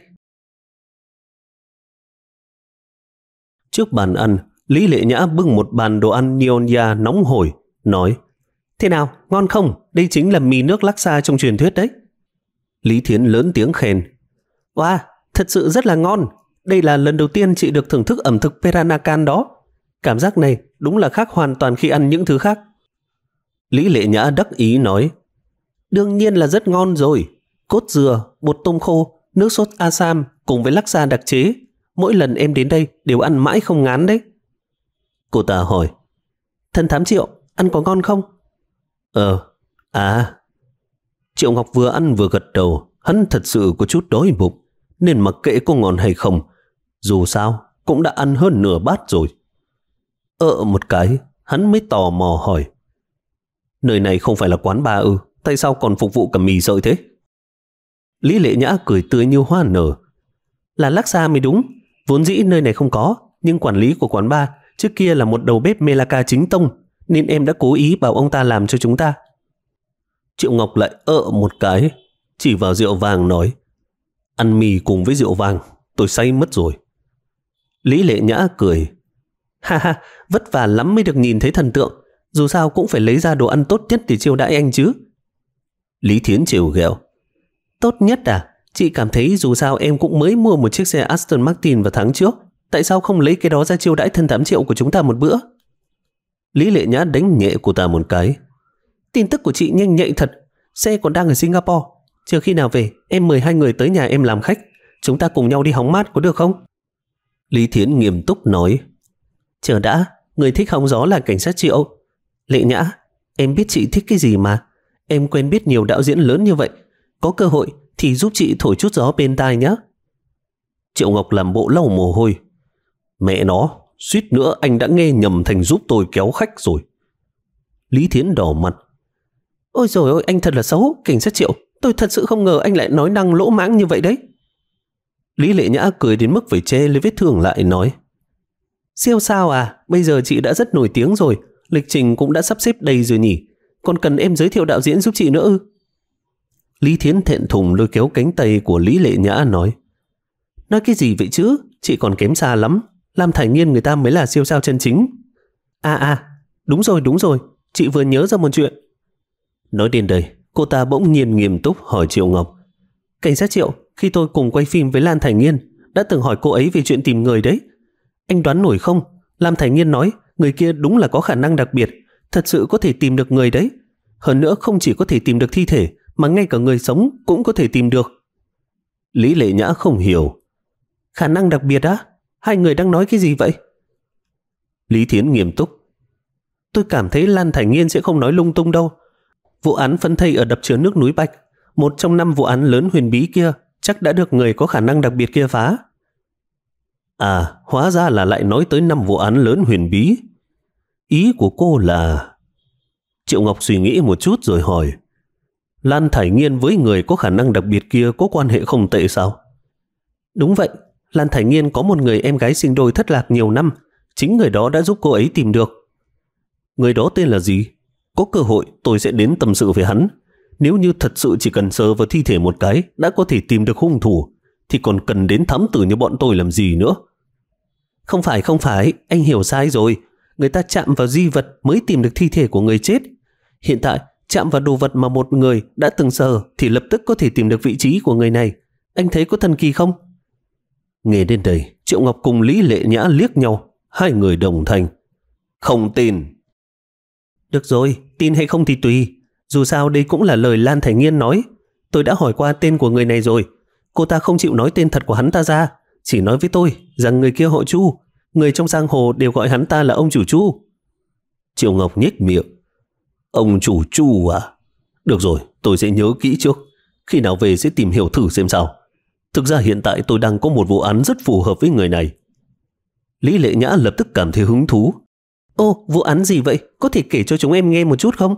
Trước bàn ăn, Lý Lệ Nhã bưng một bàn đồ ăn Nyonya nóng hổi, nói, thế nào, ngon không? Đây chính là mì nước laksa trong truyền thuyết đấy. Lý Thiến lớn tiếng khen, wow, thật sự rất là ngon. Đây là lần đầu tiên chị được thưởng thức ẩm thực Peranakan đó. Cảm giác này đúng là khác hoàn toàn khi ăn những thứ khác. Lý Lệ Nhã đắc ý nói, đương nhiên là rất ngon rồi. Cốt dừa, bột tôm khô, nước sốt Assam cùng với laksa đặc chế. Mỗi lần em đến đây đều ăn mãi không ngán đấy. Cô ta hỏi, thân thám Triệu, ăn có ngon không? Ờ, à. Triệu Ngọc vừa ăn vừa gật đầu. Hắn thật sự có chút đói bụng, nên mặc kệ có ngon hay không, dù sao cũng đã ăn hơn nửa bát rồi. Ờ một cái, hắn mới tò mò hỏi, nơi này không phải là quán bar ư? Tại sao còn phục vụ cả mì sợi thế? Lý Lệ Nhã cười tươi như hoa nở, là laksa mới đúng. Vốn dĩ nơi này không có, nhưng quản lý của quán bar trước kia là một đầu bếp Melaka chính tông, nên em đã cố ý bảo ông ta làm cho chúng ta. Triệu Ngọc lại ợ một cái, chỉ vào rượu vàng nói, ăn mì cùng với rượu vàng, tôi say mất rồi. Lý Lệ Nhã cười, ha ha, vất vả lắm mới được nhìn thấy thần tượng, dù sao cũng phải lấy ra đồ ăn tốt nhất để chiêu đãi anh chứ. Lý Thiến trêu ghẹo, tốt nhất à? Chị cảm thấy dù sao em cũng mới mua một chiếc xe Aston Martin vào tháng trước, tại sao không lấy cái đó ra chiêu đãi thân thám Triệu của chúng ta một bữa? Lý Lệ Nhã đánh nhẹ cô ta một cái, tin tức của chị nhanh nhạy thật, xe còn đang ở Singapore. Chờ khi nào về, em mời hai người tới nhà em làm khách, chúng ta cùng nhau đi hóng mát có được không? Lý Thiến nghiêm túc nói, chờ đã, người thích hóng gió là cảnh sát Triệu. Lệ Nhã, em biết chị thích cái gì mà. Em quen biết nhiều đạo diễn lớn như vậy, có cơ hội thì giúp chị thổi chút gió bên tai nhé. Triệu Ngọc làm bộ lau mồ hôi, mẹ nó, suýt nữa anh đã nghe nhầm thành giúp tôi kéo khách rồi. Lý Thiến đỏ mặt, ôi dồi ôi, anh thật là xấu, cảnh sát Triệu, tôi thật sự không ngờ anh lại nói năng lỗ mãng như vậy đấy. Lý Lệ Nhã cười đến mức phải che lấy vết thương lại, nói, siêu sao à, bây giờ chị đã rất nổi tiếng rồi, lịch trình cũng đã sắp xếp đầy rồi nhỉ, còn cần em giới thiệu đạo diễn giúp chị nữa ư? Lý Thiến thẹn thùng lôi kéo cánh tay của Lý Lệ Nhã nói, nói cái gì vậy chứ, chị còn kém xa lắm, Lam Thải Nghiên người ta mới là siêu sao chân chính. À à, đúng rồi đúng rồi, chị vừa nhớ ra một chuyện. Nói đến đây, cô ta bỗng nhiên nghiêm túc hỏi Triệu Ngọc, cảnh sát Triệu, khi tôi cùng quay phim với Lan Thải Nghiên, đã từng hỏi cô ấy về chuyện tìm người đấy. Anh đoán nổi không, Lam Thải Nghiên nói người kia đúng là có khả năng đặc biệt, thật sự có thể tìm được người đấy. Hơn nữa không chỉ có thể tìm được thi thể, mà ngay cả người sống cũng có thể tìm được. Lý Lệ Nhã không hiểu, khả năng đặc biệt á? Hai người đang nói cái gì vậy? Lý Thiến nghiêm túc, tôi cảm thấy Lan Thải Nghiên sẽ không nói lung tung đâu. Vụ án phân thây ở đập chứa nước núi Bạch, một trong năm vụ án lớn huyền bí kia, chắc đã được người có khả năng đặc biệt kia phá. À, hóa ra là lại nói tới năm vụ án lớn huyền bí. Ý của cô là... Triệu Ngọc suy nghĩ một chút rồi hỏi, Lan Thải Nghiên với người có khả năng đặc biệt kia có quan hệ không tệ sao? Đúng vậy, Lan Thải Nghiên có một người em gái sinh đôi thất lạc nhiều năm, chính người đó đã giúp cô ấy tìm được. Người đó tên là gì? Có cơ hội tôi sẽ đến tâm sự với hắn. Nếu như thật sự chỉ cần sờ vào thi thể một cái đã có thể tìm được hung thủ, thì còn cần đến thám tử như bọn tôi làm gì nữa? Không phải không phải, anh hiểu sai rồi. Người ta chạm vào di vật mới tìm được thi thể của người chết. Hiện tại chạm vào đồ vật mà một người đã từng sờ thì lập tức có thể tìm được vị trí của người này. Anh thấy có thần kỳ không? Nghe đến đây, Triệu Ngọc cùng Lý Lệ Nhã liếc nhau, hai người đồng thanh, không tin. Được rồi, tin hay không thì tùy. Dù sao đây cũng là lời Lan Thải Nghiên nói. Tôi đã hỏi qua tên của người này rồi. Cô ta không chịu nói tên thật của hắn ta ra, chỉ nói với tôi rằng người kia họ Chu. Người trong giang hồ đều gọi hắn ta là ông chủ Chu. Triệu Ngọc nhếch miệng, ông chủ Chu à? Được rồi, tôi sẽ nhớ kỹ trước. Khi nào về sẽ tìm hiểu thử xem sao. Thực ra hiện tại tôi đang có một vụ án rất phù hợp với người này. Lý Lệ Nhã lập tức cảm thấy hứng thú. Ô, vụ án gì vậy? Có thể kể cho chúng em nghe một chút không?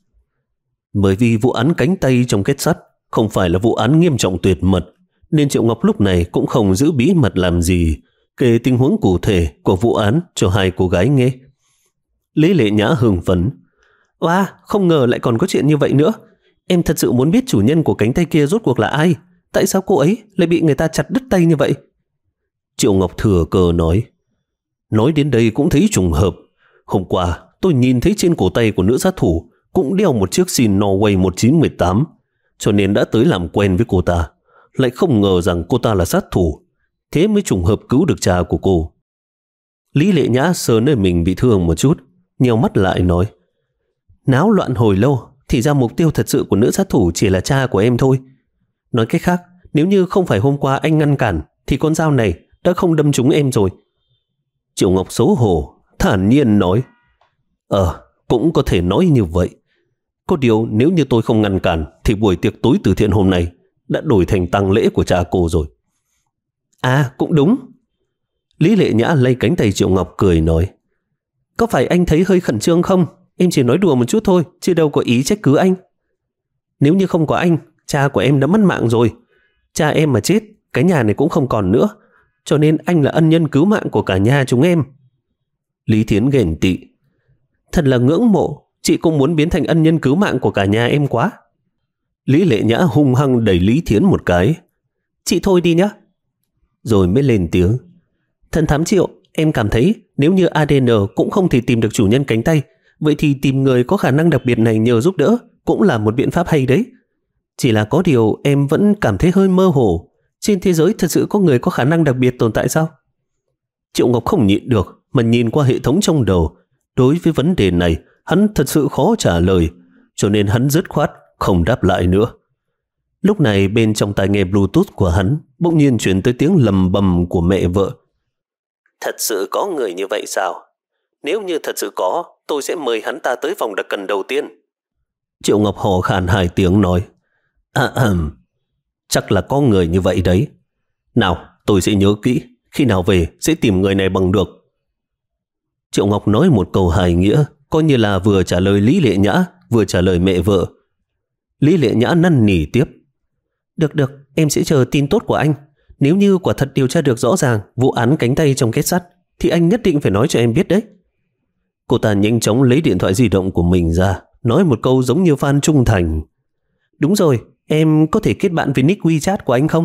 Bởi vì vụ án cánh tay trong kết sắt không phải là vụ án nghiêm trọng tuyệt mật, nên Triệu Ngọc lúc này cũng không giữ bí mật làm gì, kể tình huống cụ thể của vụ án cho hai cô gái nghe. Lý Lệ Nhã hưng phấn. Wow, không ngờ lại còn có chuyện như vậy nữa. Em thật sự muốn biết chủ nhân của cánh tay kia rốt cuộc là ai. Tại sao cô ấy lại bị người ta chặt đứt tay như vậy? Triệu Ngọc thừa cơ nói. Nói đến đây cũng thấy trùng hợp. Hôm qua tôi nhìn thấy trên cổ tay của nữ sát thủ cũng đeo một chiếc xin Norway một chín một tám, cho nên đã tới làm quen với cô ta. Lại không ngờ rằng cô ta là sát thủ, thế mới trùng hợp cứu được cha của cô. Lý Lệ Nhã sờ nơi mình bị thương một chút, nheo mắt lại nói. Náo loạn hồi lâu, thì ra mục tiêu thật sự của nữ sát thủ chỉ là cha của em thôi. Nói cách khác, nếu như không phải hôm qua anh ngăn cản, thì con dao này đã không đâm trúng em rồi. Triệu Ngọc xấu hổ, thản nhiên nói. Ờ, cũng có thể nói như vậy. Có điều nếu như tôi không ngăn cản, thì buổi tiệc tối từ thiện hôm nay đã đổi thành tang lễ của cha cô rồi. À, cũng đúng. Lý Lệ Nhã lay cánh tay Triệu Ngọc cười nói. Có phải anh thấy hơi khẩn trương không? Em chỉ nói đùa một chút thôi, chứ đâu có ý trách cứ anh. Nếu như không có anh, cha của em đã mất mạng rồi. Cha em mà chết, cái nhà này cũng không còn nữa. Cho nên anh là ân nhân cứu mạng của cả nhà chúng em. Lý Thiến ghen tị. Thật là ngưỡng mộ, chị cũng muốn biến thành ân nhân cứu mạng của cả nhà em quá. Lý Lệ Nhã hung hăng đẩy Lý Thiến một cái. Chị thôi đi nhá. Rồi mới lên tiếng. Thần thám Triệu, em cảm thấy nếu như a đê en cũng không thể tìm được chủ nhân cánh tay, vậy thì tìm người có khả năng đặc biệt này nhờ giúp đỡ cũng là một biện pháp hay đấy. Chỉ là có điều em vẫn cảm thấy hơi mơ hồ. Trên thế giới thật sự có người có khả năng đặc biệt tồn tại sao? Triệu Ngọc không nhịn được mà nhìn qua hệ thống trong đầu. Đối với vấn đề này, hắn thật sự khó trả lời, cho nên hắn dứt khoát không đáp lại nữa. Lúc này bên trong tai nghe Bluetooth của hắn bỗng nhiên chuyển tới tiếng lầm bầm của mẹ vợ. Thật sự có người như vậy sao? Nếu như thật sự có, tôi sẽ mời hắn ta tới vòng đặc cần đầu tiên. Triệu Ngọc hò khan hai tiếng nói. À, à, chắc là có người như vậy đấy. Nào, tôi sẽ nhớ kỹ, khi nào về sẽ tìm người này bằng được. Triệu Ngọc nói một câu hài nghĩa, coi như là vừa trả lời Lý Lệ Nhã, vừa trả lời mẹ vợ. Lý Lệ Nhã năn nỉ tiếp. Được được, em sẽ chờ tin tốt của anh. Nếu như quả thật điều tra được rõ ràng vụ án cánh tay trong kết sắt, thì anh nhất định phải nói cho em biết đấy. Cô ta nhanh chóng lấy điện thoại di động của mình ra, nói một câu giống như fan trung thành. Đúng rồi, em có thể kết bạn với nick WeChat của anh không?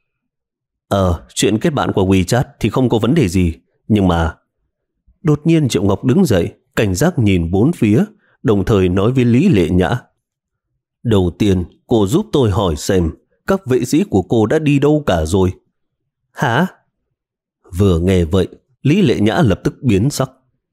Ờ, chuyện kết bạn của WeChat thì không có vấn đề gì, nhưng mà... Đột nhiên Triệu Ngọc đứng dậy, cảnh giác nhìn bốn phía, đồng thời nói với Lý Lệ Nhã. Đầu tiên, cô giúp tôi hỏi xem các vệ sĩ của cô đã đi đâu cả rồi. Hả? Vừa nghe vậy, Lý Lệ Nhã lập tức biến sắc.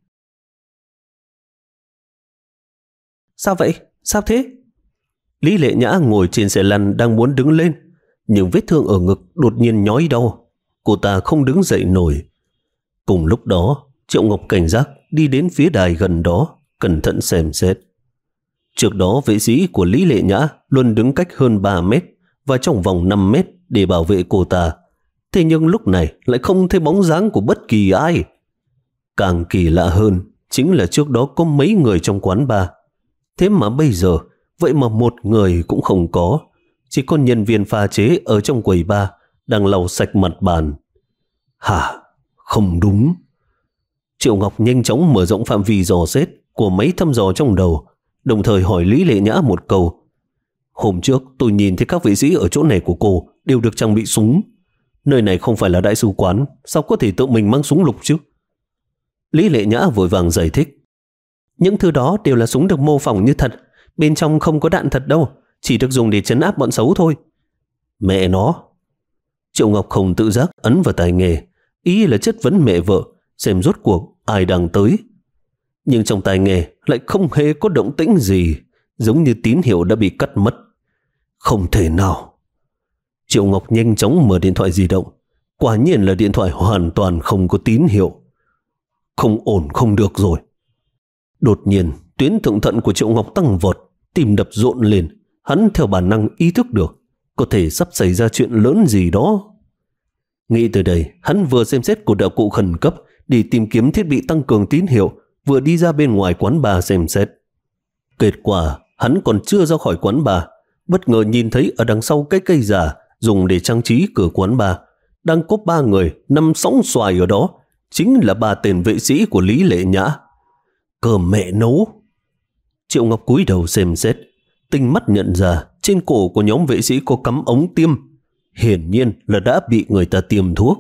Sao vậy? Sao thế? Lý Lệ Nhã ngồi trên xe lăn đang muốn đứng lên, nhưng vết thương ở ngực đột nhiên nhói đau. Cô ta không đứng dậy nổi. Cùng lúc đó, Triệu Ngọc cảnh giác đi đến phía đài gần đó, cẩn thận xem xét. Trước đó vệ sĩ của Lý Lệ Nhã luôn đứng cách hơn ba mét và trong vòng năm mét để bảo vệ cô ta. Thế nhưng lúc này lại không thấy bóng dáng của bất kỳ ai. Càng kỳ lạ hơn chính là trước đó có mấy người trong quán bar. Thế mà bây giờ vậy mà một người cũng không có. Chỉ có nhân viên pha chế ở trong quầy bar đang lau sạch mặt bàn. Hả? Không đúng. Triệu Ngọc nhanh chóng mở rộng phạm vi dò xét của mấy thăm dò trong đầu, đồng thời hỏi Lý Lệ Nhã một câu. Hôm trước tôi nhìn thấy các vệ sĩ ở chỗ này của cô đều được trang bị súng. Nơi này không phải là đại sứ quán, sao có thể tự mình mang súng lục chứ? Lý Lệ Nhã vội vàng giải thích. Những thứ đó đều là súng được mô phỏng như thật, bên trong không có đạn thật đâu, chỉ được dùng để trấn áp bọn xấu thôi. Mẹ nó! Triệu Ngọc không tự giác ấn vào tai nghe, ý là chất vấn mẹ vợ, xem rốt cuộc ai đang tới. Nhưng trong tai nghe lại không hề có động tĩnh gì, giống như tín hiệu đã bị cắt mất. Không thể nào! Triệu Ngọc nhanh chóng mở điện thoại di động. Quả nhiên là điện thoại hoàn toàn không có tín hiệu. Không ổn không được rồi. Đột nhiên, tuyến thượng thận của Triệu Ngọc tăng vọt, tim đập rộn lên. Hắn theo bản năng ý thức được có thể sắp xảy ra chuyện lớn gì đó. Nghĩ tới đây, hắn vừa xem xét của đạo cụ khẩn cấp để tìm kiếm thiết bị tăng cường tín hiệu, vừa đi ra bên ngoài quán bar xem xét. Kết quả hắn còn chưa ra khỏi quán bar, bất ngờ nhìn thấy ở đằng sau cái cây giả dùng để trang trí cửa quán bar đang có ba người nằm sóng xoài ở đó, chính là ba tên vệ sĩ của Lý Lệ Nhã. Cơm mẹ nấu! Triệu Ngọc cúi đầu xem xét, tinh mắt nhận ra trên cổ của nhóm vệ sĩ có cắm ống tiêm, hiển nhiên là đã bị người ta tiêm thuốc.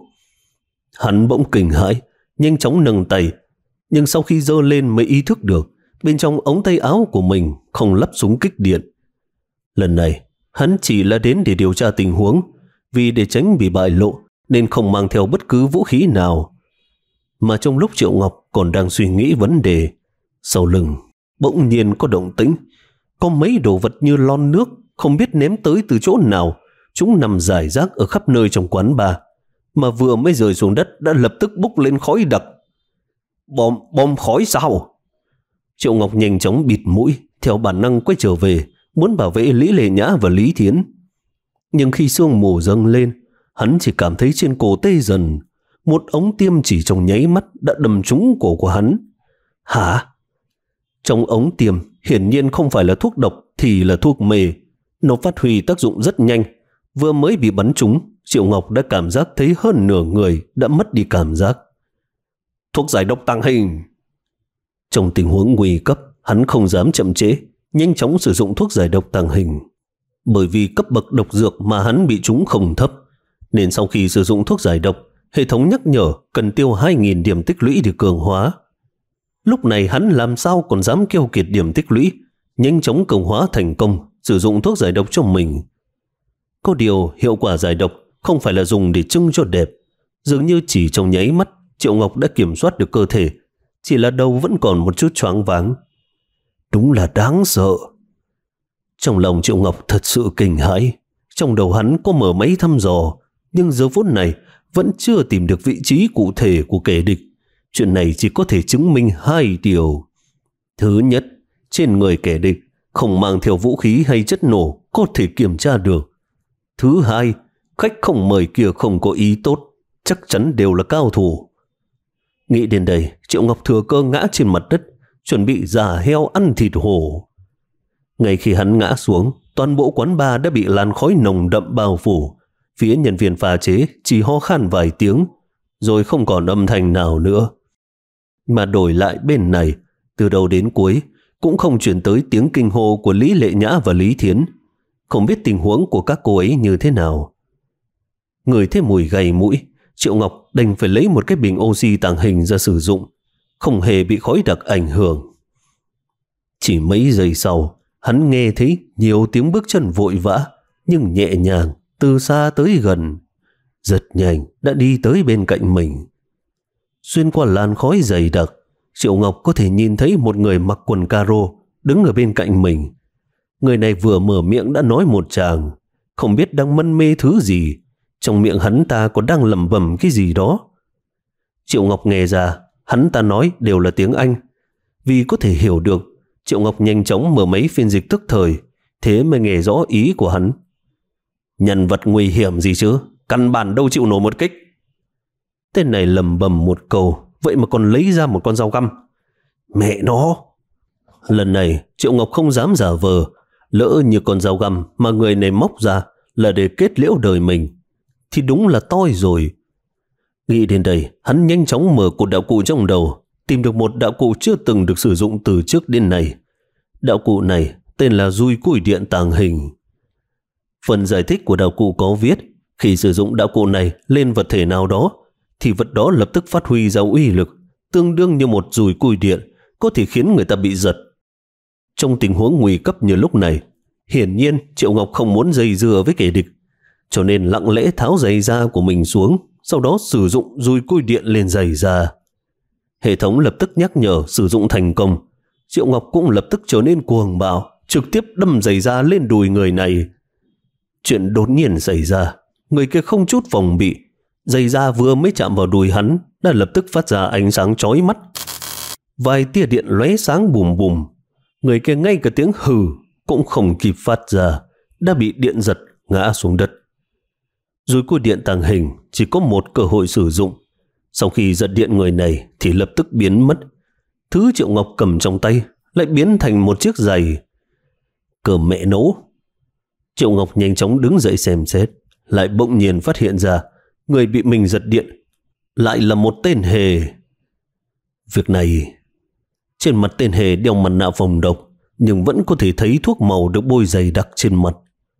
Hắn bỗng kinh hãi, nhanh chóng nâng tay, nhưng sau khi giơ lên mới ý thức được bên trong ống tay áo của mình không lắp súng kích điện. Lần này hắn chỉ là đến để điều tra tình huống, vì để tránh bị bại lộ nên không mang theo bất cứ vũ khí nào. Mà trong lúc Triệu Ngọc còn đang suy nghĩ vấn đề, sau lưng bỗng nhiên có động tĩnh, có mấy đồ vật như lon nước không biết ném tới từ chỗ nào, chúng nằm rải rác ở khắp nơi trong quán bar, mà vừa mới rơi xuống đất đã lập tức bốc lên khói đặc. Bom, bom khói sao? Triệu Ngọc nhanh chóng bịt mũi, theo bản năng quay trở về, muốn bảo vệ Lý Lệ Nhã và Lý Thiến. Nhưng khi sương mù dâng lên, hắn chỉ cảm thấy trên cổ tê dần, một ống tiêm chỉ trong nháy mắt đã đâm trúng cổ của hắn. Hả? Trong ống tiêm hiển nhiên không phải là thuốc độc thì là thuốc mê. Nó phát huy tác dụng rất nhanh. Vừa mới bị bắn trúng, Triệu Ngọc đã cảm giác thấy hơn nửa người đã mất đi cảm giác. Thuốc giải độc tàng hình. Trong tình huống nguy cấp, hắn không dám chậm trễ, nhanh chóng sử dụng thuốc giải độc tàng hình. Bởi vì cấp bậc độc dược mà hắn bị trúng không thấp, nên sau khi sử dụng thuốc giải độc, hệ thống nhắc nhở cần tiêu hai nghìn điểm tích lũy để cường hóa. Lúc này hắn làm sao còn dám keo kiệt điểm tích lũy, nhanh chóng cường hóa thành công, sử dụng thuốc giải độc cho mình. Có điều hiệu quả giải độc không phải là dùng để trưng cho đẹp. Dường như chỉ trong nháy mắt, Triệu Ngọc đã kiểm soát được cơ thể, chỉ là đầu vẫn còn một chút choáng váng. Đúng là đáng sợ. Trong lòng Triệu Ngọc thật sự kinh hãi. Trong đầu hắn có mở máy thăm dò, nhưng giờ phút này vẫn chưa tìm được vị trí cụ thể của kẻ địch. Chuyện này chỉ có thể chứng minh hai điều. Thứ nhất, trên người kẻ địch không mang theo vũ khí hay chất nổ có thể kiểm tra được. Thứ hai, khách không mời kia không có ý tốt, chắc chắn đều là cao thủ. Nghĩ đến đây, Triệu Ngọc thừa cơ ngã trên mặt đất, chuẩn bị giả heo ăn thịt hổ. Ngay khi hắn ngã xuống, toàn bộ quán bar đã bị làn khói nồng đậm bao phủ. Phía nhân viên pha chế chỉ ho khan vài tiếng, rồi không còn âm thanh nào nữa. Mà đổi lại bên này, từ đầu đến cuối cũng không chuyển tới tiếng kinh hô của Lý Lệ Nhã và Lý Thiến. Không biết tình huống của các cô ấy như thế nào. Ngửi thấy mùi gầy mũi, Triệu Ngọc đành phải lấy một cái bình oxy tàng hình ra sử dụng, không hề bị khói đặc ảnh hưởng. Chỉ mấy giây sau, hắn nghe thấy nhiều tiếng bước chân vội vã nhưng nhẹ nhàng từ xa tới gần, rất nhanh đã đi tới bên cạnh mình. Xuyên qua làn khói dày đặc, Triệu Ngọc có thể nhìn thấy một người mặc quần caro đứng ở bên cạnh mình. Người này vừa mở miệng đã nói một tràng, không biết đang mân mê thứ gì. Trong miệng hắn ta còn đang lẩm bẩm cái gì đó. Triệu Ngọc nghe ra hắn ta nói đều là tiếng Anh. Vì có thể hiểu được, Triệu Ngọc nhanh chóng mở máy phiên dịch tức thời, thế mới nghe rõ ý của hắn. Nhân vật nguy hiểm gì chứ, căn bản đâu chịu nổi một kích. Tên này lầm bầm một câu, vậy mà còn lấy ra một con dao găm. Mẹ nó! Lần này Triệu Ngọc không dám giả vờ, lỡ như con dao găm mà người này móc ra là để kết liễu đời mình, thì đúng là toi rồi. Nghĩ đến đây, hắn nhanh chóng mở cột đạo cụ trong đầu, tìm được một đạo cụ chưa từng được sử dụng từ trước đến nay. Đạo cụ này tên là dùi cui điện tàng hình. Phần giải thích của đạo cụ có viết, khi sử dụng đạo cụ này lên vật thể nào đó, thì vật đó lập tức phát huy ra uy lực, tương đương như một dùi cui điện, có thể khiến người ta bị giật. Trong tình huống nguy cấp như lúc này, hiển nhiên Triệu Ngọc không muốn dây dưa với kẻ địch, cho nên lặng lẽ tháo giày da của mình xuống, sau đó sử dụng dùi cui điện lên giày da. Hệ thống lập tức nhắc nhở sử dụng thành công. Triệu Ngọc cũng lập tức trở nên cuồng bạo, trực tiếp đâm giày da lên đùi người này. Chuyện đột nhiên xảy ra, người kia không chút phòng bị, giày da vừa mới chạm vào đùi hắn đã lập tức phát ra ánh sáng chói mắt. Vài tia điện lóe sáng bùm bùm, người kia ngay cả tiếng hừ cũng không kịp phát ra, đã bị điện giật ngã xuống đất. Dùi cui điện tàng hình chỉ có một cơ hội sử dụng, sau khi giật điện người này thì lập tức biến mất. Thứ Triệu Ngọc cầm trong tay lại biến thành một chiếc giày. Cờ mẹ nấu! Triệu Ngọc nhanh chóng đứng dậy xem xét, lại bỗng nhiên phát hiện ra người bị mình giật điện lại là một tên hề. Việc này, trên mặt tên hề đeo mặt nạ phòng độc, nhưng vẫn có thể thấy thuốc màu được bôi dày đặc trên mặt.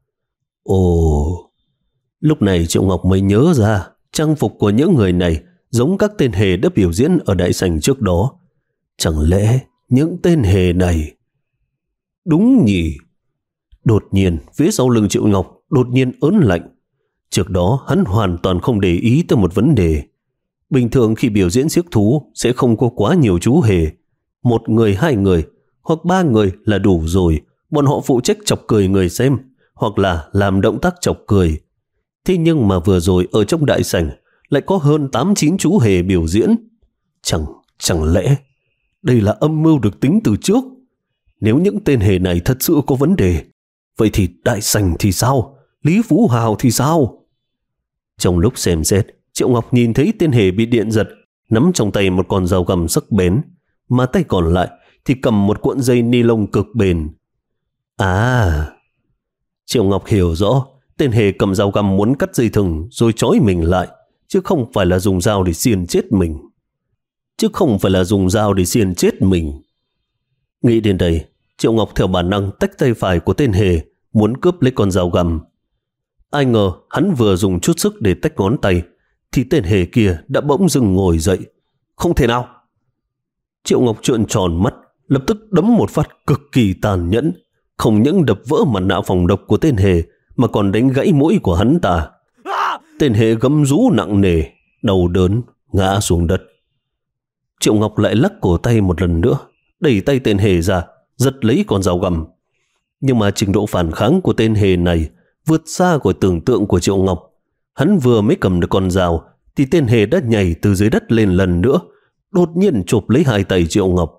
Ồ! Lúc này Triệu Ngọc mới nhớ ra trang phục của những người này giống các tên hề đã biểu diễn ở đại sảnh trước đó. Chẳng lẽ những tên hề này... Đúng nhỉ? Đột nhiên, phía sau lưng Triệu Ngọc đột nhiên ớn lạnh. Trước đó hắn hoàn toàn không để ý tới một vấn đề. Bình thường khi biểu diễn xiếc thú sẽ không có quá nhiều chú hề. Một người, hai người hoặc ba người là đủ rồi. Bọn họ phụ trách chọc cười người xem hoặc là làm động tác chọc cười. Thế nhưng mà vừa rồi ở trong đại sảnh lại có hơn tám chín chú hề biểu diễn. Chẳng, chẳng lẽ đây là âm mưu được tính từ trước? Nếu những tên hề này thật sự có vấn đề, vậy thì đại sảnh thì sao? Lý Phú Hào thì sao? Trong lúc xem xét, Triệu Ngọc nhìn thấy tên hề bị điện giật, nắm trong tay một con dao găm sắc bén, mà tay còn lại thì cầm một cuộn dây ni lông cực bền. À! Triệu Ngọc hiểu rõ, tên hề cầm dao găm muốn cắt dây thừng rồi trói mình lại, chứ không phải là dùng dao để xiên chết mình. Chứ không phải là dùng dao để xiên chết mình. Nghĩ đến đây, Triệu Ngọc theo bản năng tách tay phải của tên hề, muốn cướp lấy con dao găm. Ai ngờ hắn vừa dùng chút sức để tách ngón tay, thì tên hề kia đã bỗng dưng ngồi dậy. Không thể nào! Triệu Ngọc trợn tròn mắt, lập tức đấm một phát cực kỳ tàn nhẫn, không những đập vỡ mặt nạ phòng độc của tên hề, mà còn đánh gãy mũi của hắn ta. Tên hề gầm rú nặng nề, đau đớn, ngã xuống đất. Triệu Ngọc lại lắc cổ tay một lần nữa, đẩy tay tên hề ra, giật lấy con dao găm. Nhưng mà trình độ phản kháng của tên hề này vượt xa khỏi tưởng tượng của Triệu Ngọc. Hắn vừa mới cầm được con dao thì tên hề đã nhảy từ dưới đất lên lần nữa, đột nhiên chộp lấy hai tay Triệu Ngọc.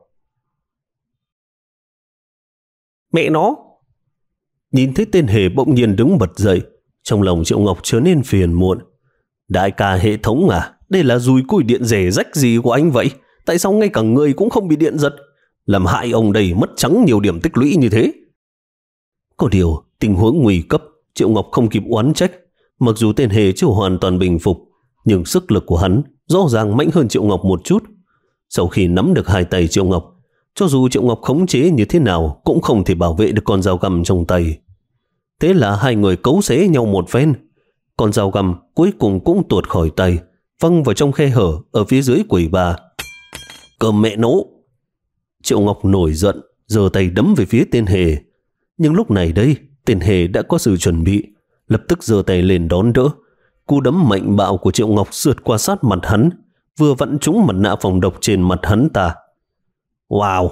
Mẹ nó! Nhìn thấy tên hề bỗng nhiên đứng bật dậy, trong lòng Triệu Ngọc trở nên phiền muộn. Đại ca hệ thống à? Đây là dùi cùi điện rẻ rách gì của anh vậy? Tại sao ngay cả người cũng không bị điện giật? Làm hại ông đây mất trắng nhiều điểm tích lũy như thế. Có điều, tình huống nguy cấp, Triệu Ngọc không kịp oán trách. Mặc dù tên hề chưa hoàn toàn bình phục, nhưng sức lực của hắn rõ ràng mạnh hơn Triệu Ngọc một chút. Sau khi nắm được hai tay Triệu Ngọc, cho dù Triệu Ngọc khống chế như thế nào cũng không thể bảo vệ được con dao găm trong tay. Thế là hai người cấu xé nhau một phen. Con dao găm cuối cùng cũng tuột khỏi tay, văng vào trong khe hở ở phía dưới quầy bar. Cầm mẹ nấu! Triệu Ngọc nổi giận, giơ tay đấm về phía tên hề. Nhưng lúc này đây, tên hề đã có sự chuẩn bị, lập tức giơ tay lên đón đỡ. Cú đấm mạnh bạo của Triệu Ngọc sượt qua sát mặt hắn, vừa vặn trúng mặt nạ phòng độc trên mặt hắn ta. Wow!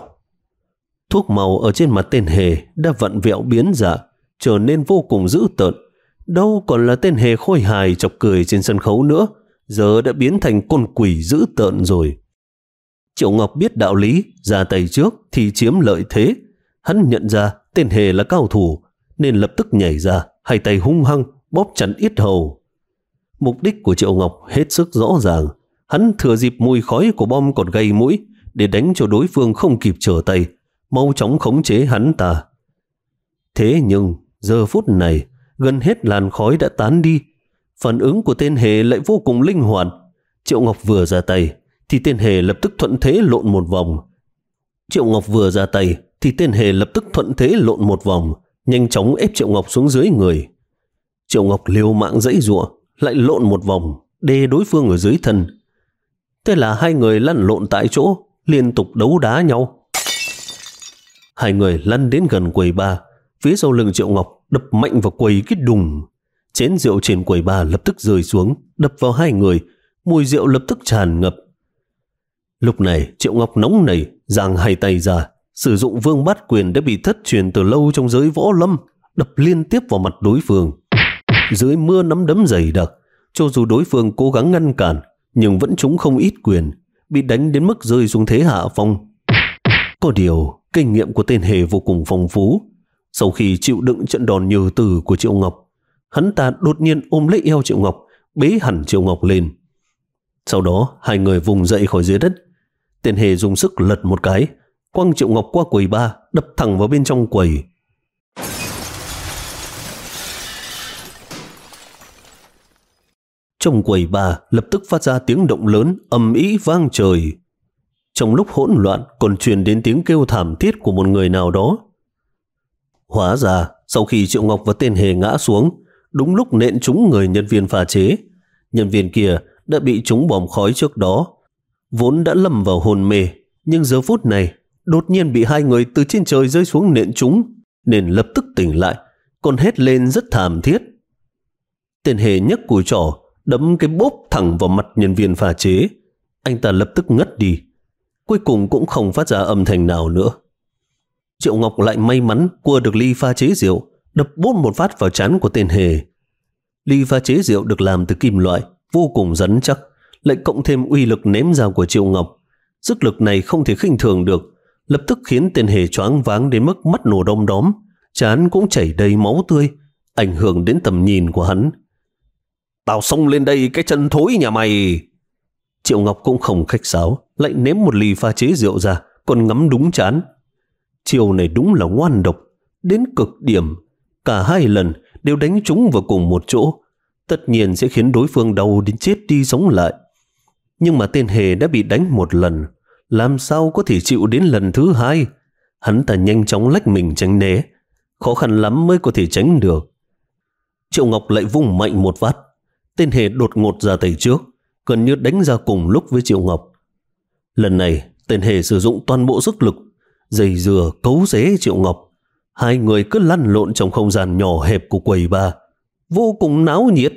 Thuốc màu ở trên mặt tên hề đã vặn vẹo biến dạng, trở nên vô cùng dữ tợn. Đâu còn là tên hề khôi hài chọc cười trên sân khấu nữa, giờ đã biến thành con quỷ dữ tợn rồi. Triệu Ngọc biết đạo lý, ra tay trước thì chiếm lợi thế. Hắn nhận ra tên hề là cao thủ, nên lập tức nhảy ra, hai tay hung hăng bóp chặt yết hầu. Mục đích của Triệu Ngọc hết sức rõ ràng. Hắn thừa dịp mùi khói của bom còn gây mũi để đánh cho đối phương không kịp trở tay, mau chóng khống chế hắn ta. Thế nhưng giờ phút này gần hết làn khói đã tán đi, phản ứng của tên hề lại vô cùng linh hoạt. Triệu Ngọc vừa ra tay thì tên hề lập tức thuận thế lộn một vòng. Triệu Ngọc vừa ra tay thì tên hề lập tức thuận thế lộn một vòng, nhanh chóng ép Triệu Ngọc xuống dưới người. Triệu Ngọc liều mạng giãy giụa, lại lộn một vòng, đè đối phương ở dưới thân. Thế là hai người lăn lộn tại chỗ, liên tục đấu đá nhau. Hai người lăn đến gần quầy bar, phía sau lưng Triệu Ngọc đập mạnh vào quầy cái đùng. Chén rượu trên quầy bar lập tức rơi xuống, đập vào hai người, mùi rượu lập tức tràn ngập. Lúc này Triệu Ngọc nóng nảy, giang hai tay ra, sử dụng vương bát quyền đã bị thất truyền từ lâu trong giới võ lâm, đập liên tiếp vào mặt đối phương. Dưới mưa nắm đấm dày đặc, cho dù đối phương cố gắng ngăn cản, nhưng vẫn trúng không ít quyền, bị đánh đến mức rơi xuống thế hạ phong. Có điều, kinh nghiệm của tên hề vô cùng phong phú. Sau khi chịu đựng trận đòn nhừ từ của Triệu Ngọc, hắn ta đột nhiên ôm lấy eo Triệu Ngọc, bế hẳn Triệu Ngọc lên. Sau đó, hai người vùng dậy khỏi dưới đất. Tên Hề dùng sức lật một cái, quăng Triệu Ngọc qua quầy bar, đập thẳng vào bên trong quầy. Trong quầy bar lập tức phát ra tiếng động lớn, ầm ĩ vang trời. Trong lúc hỗn loạn còn truyền đến tiếng kêu thảm thiết của một người nào đó. Hóa ra sau khi Triệu Ngọc và tên Hề ngã xuống, đúng lúc nện trúng người nhân viên pha chế. Nhân viên kia đã bị trúng bom khói trước đó, vốn đã lâm vào hôn mê, nhưng giờ phút này đột nhiên bị hai người từ trên trời rơi xuống nện trúng, nên lập tức tỉnh lại, còn hét lên rất thảm thiết. Tên Hề nhấc cùi trỏ đấm cái bốp thẳng vào mặt nhân viên pha chế. Anh ta lập tức ngất đi, cuối cùng cũng không phát ra âm thanh nào nữa. Triệu Ngọc lại may mắn cua được ly pha chế rượu, đập bốp một phát vào trán của tên Hề. Ly pha chế rượu được làm từ kim loại, vô cùng rắn chắc, lại cộng thêm uy lực ném ra của Triệu Ngọc. Sức lực này không thể khinh thường được, lập tức khiến tên Hề choáng váng đến mức mắt nổ đom đóm, trán cũng chảy đầy máu tươi, ảnh hưởng đến tầm nhìn của hắn. Tao xông lên đây cái chân thối nhà mày! Triệu Ngọc cũng không khách sáo, lại ném một ly pha chế rượu ra, còn ngắm đúng trán. Chiều này đúng là ngoan độc, đến cực điểm. Cả hai lần đều đánh trúng vào cùng một chỗ, tất nhiên sẽ khiến đối phương đau đến chết đi sống lại. Nhưng mà tên Hề đã bị đánh một lần, làm sao có thể chịu đến lần thứ hai? Hắn ta nhanh chóng lách mình tránh né, khó khăn lắm mới có thể tránh được. Triệu Ngọc lại vung mạnh một phát, tên Hề đột ngột ra tay trước, gần như đánh ra cùng lúc với Triệu Ngọc. Lần này tên Hề sử dụng toàn bộ sức lực, giày dừa cấu xé Triệu Ngọc. Hai người cứ lăn lộn trong không gian nhỏ hẹp của quầy bar, vô cùng náo nhiệt.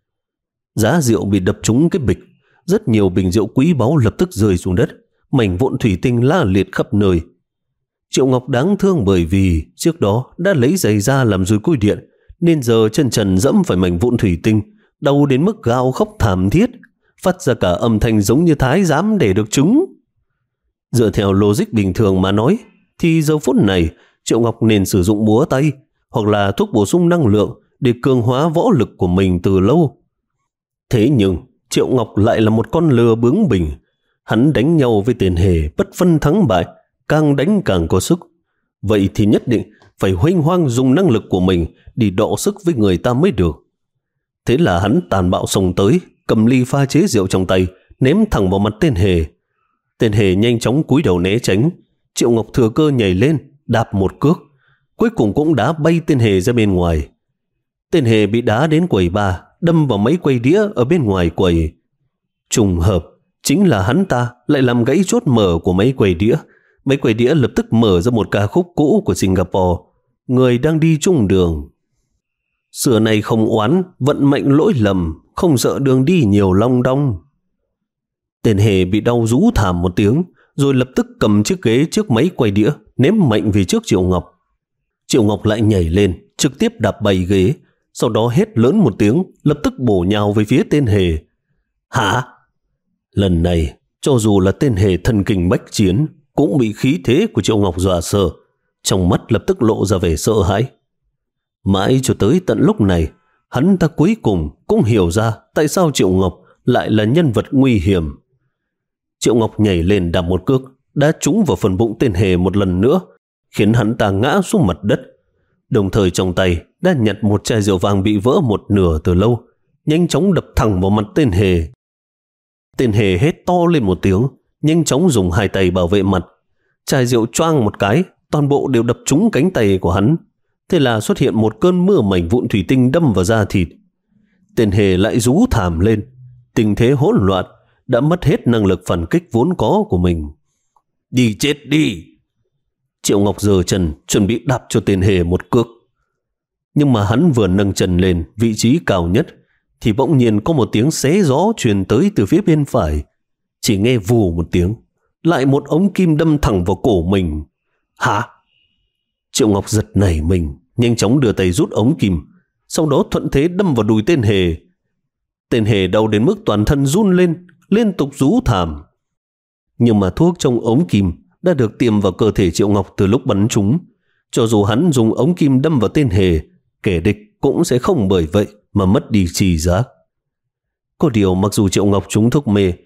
Giá rượu bị đập trúng cái bịch, rất nhiều bình rượu quý báu lập tức rơi xuống đất, mảnh vụn thủy tinh la liệt khắp nơi. Triệu Ngọc đáng thương bởi vì trước đó đã lấy giày ra làm dùi cui điện, nên giờ chân trần dẫm phải mảnh vụn thủy tinh, đau đến mức gào khóc thảm thiết, phát ra cả âm thanh giống như thái giám để được trứng. Dựa theo logic bình thường mà nói, thì giờ phút này Triệu Ngọc nên sử dụng búa tay hoặc là thuốc bổ sung năng lượng để cường hóa võ lực của mình từ lâu. Thế nhưng Triệu Ngọc lại là một con lừa bướng bỉnh. Hắn đánh nhau với tên Hề bất phân thắng bại, càng đánh càng có sức. Vậy thì nhất định phải huênh hoang dùng năng lực của mình để đọ sức với người ta mới được. Thế là hắn tàn bạo xông tới, cầm ly pha chế rượu trong tay, ném thẳng vào mặt tên Hề. Tên Hề nhanh chóng cúi đầu né tránh. Triệu Ngọc thừa cơ nhảy lên, đạp một cước, cuối cùng cũng đá bay tên Hề ra bên ngoài. Tên Hề bị đá đến quầy bar, đâm vào mấy quầy đĩa ở bên ngoài quầy. Trùng hợp, chính là hắn ta lại làm gãy chốt mở của mấy quầy đĩa. Mấy quầy đĩa lập tức mở ra một ca khúc cũ của Singapore, Người đang đi chung đường. Xưa này không oán, vận mệnh lỗi lầm, không sợ đường đi nhiều long đong. Tên Hề bị đau rú thảm một tiếng, rồi lập tức cầm chiếc ghế trước mấy quầy đĩa, ném mạnh về trước Triệu Ngọc. Triệu Ngọc lại nhảy lên, trực tiếp đạp bay ghế, sau đó hét lớn một tiếng, lập tức bổ nhào về phía tên Hề. Hả? Lần này, cho dù là tên Hề thần kinh bách chiến, cũng bị khí thế của Triệu Ngọc dọa sợ, trong mắt lập tức lộ ra vẻ sợ hãi. Mãi cho tới tận lúc này, hắn ta cuối cùng cũng hiểu ra tại sao Triệu Ngọc lại là nhân vật nguy hiểm. Triệu Ngọc nhảy lên đạp một cước, đã trúng vào phần bụng tên Hề một lần nữa, khiến hắn ta ngã xuống mặt đất. Đồng thời trong tay đã nhặt một chai rượu vang bị vỡ một nửa từ lâu, nhanh chóng đập thẳng vào mặt tên Hề. Tên Hề hét to lên một tiếng, nhanh chóng dùng hai tay bảo vệ mặt. Chai rượu choang một cái, toàn bộ đều đập trúng cánh tay của hắn. Thế là xuất hiện một cơn mưa mảnh vụn thủy tinh đâm vào da thịt. Tên Hề lại rú thảm lên. Tình thế hỗn loạn, đã mất hết năng lực phản kích vốn có của mình. Đi chết đi! Triệu Ngọc giơ chân chuẩn bị đạp cho tên Hề một cước. Nhưng mà hắn vừa nâng chân lên vị trí cao nhất thì bỗng nhiên có một tiếng xé gió truyền tới từ phía bên phải. Chỉ nghe vù một tiếng, lại một ống kim đâm thẳng vào cổ mình. Hả? Triệu Ngọc giật nảy mình, nhanh chóng đưa tay rút ống kim, sau đó thuận thế đâm vào đùi tên Hề. Tên Hề đau đến mức toàn thân run lên, liên tục rú thảm. Nhưng mà thuốc trong ống kim đã được tiêm vào cơ thể Triệu Ngọc từ lúc bắn trúng. Cho dù hắn dùng ống kim đâm vào tên Hề, kẻ địch cũng sẽ không bởi vậy mà mất đi tri giác. Có điều mặc dù Triệu Ngọc trúng thuốc mê,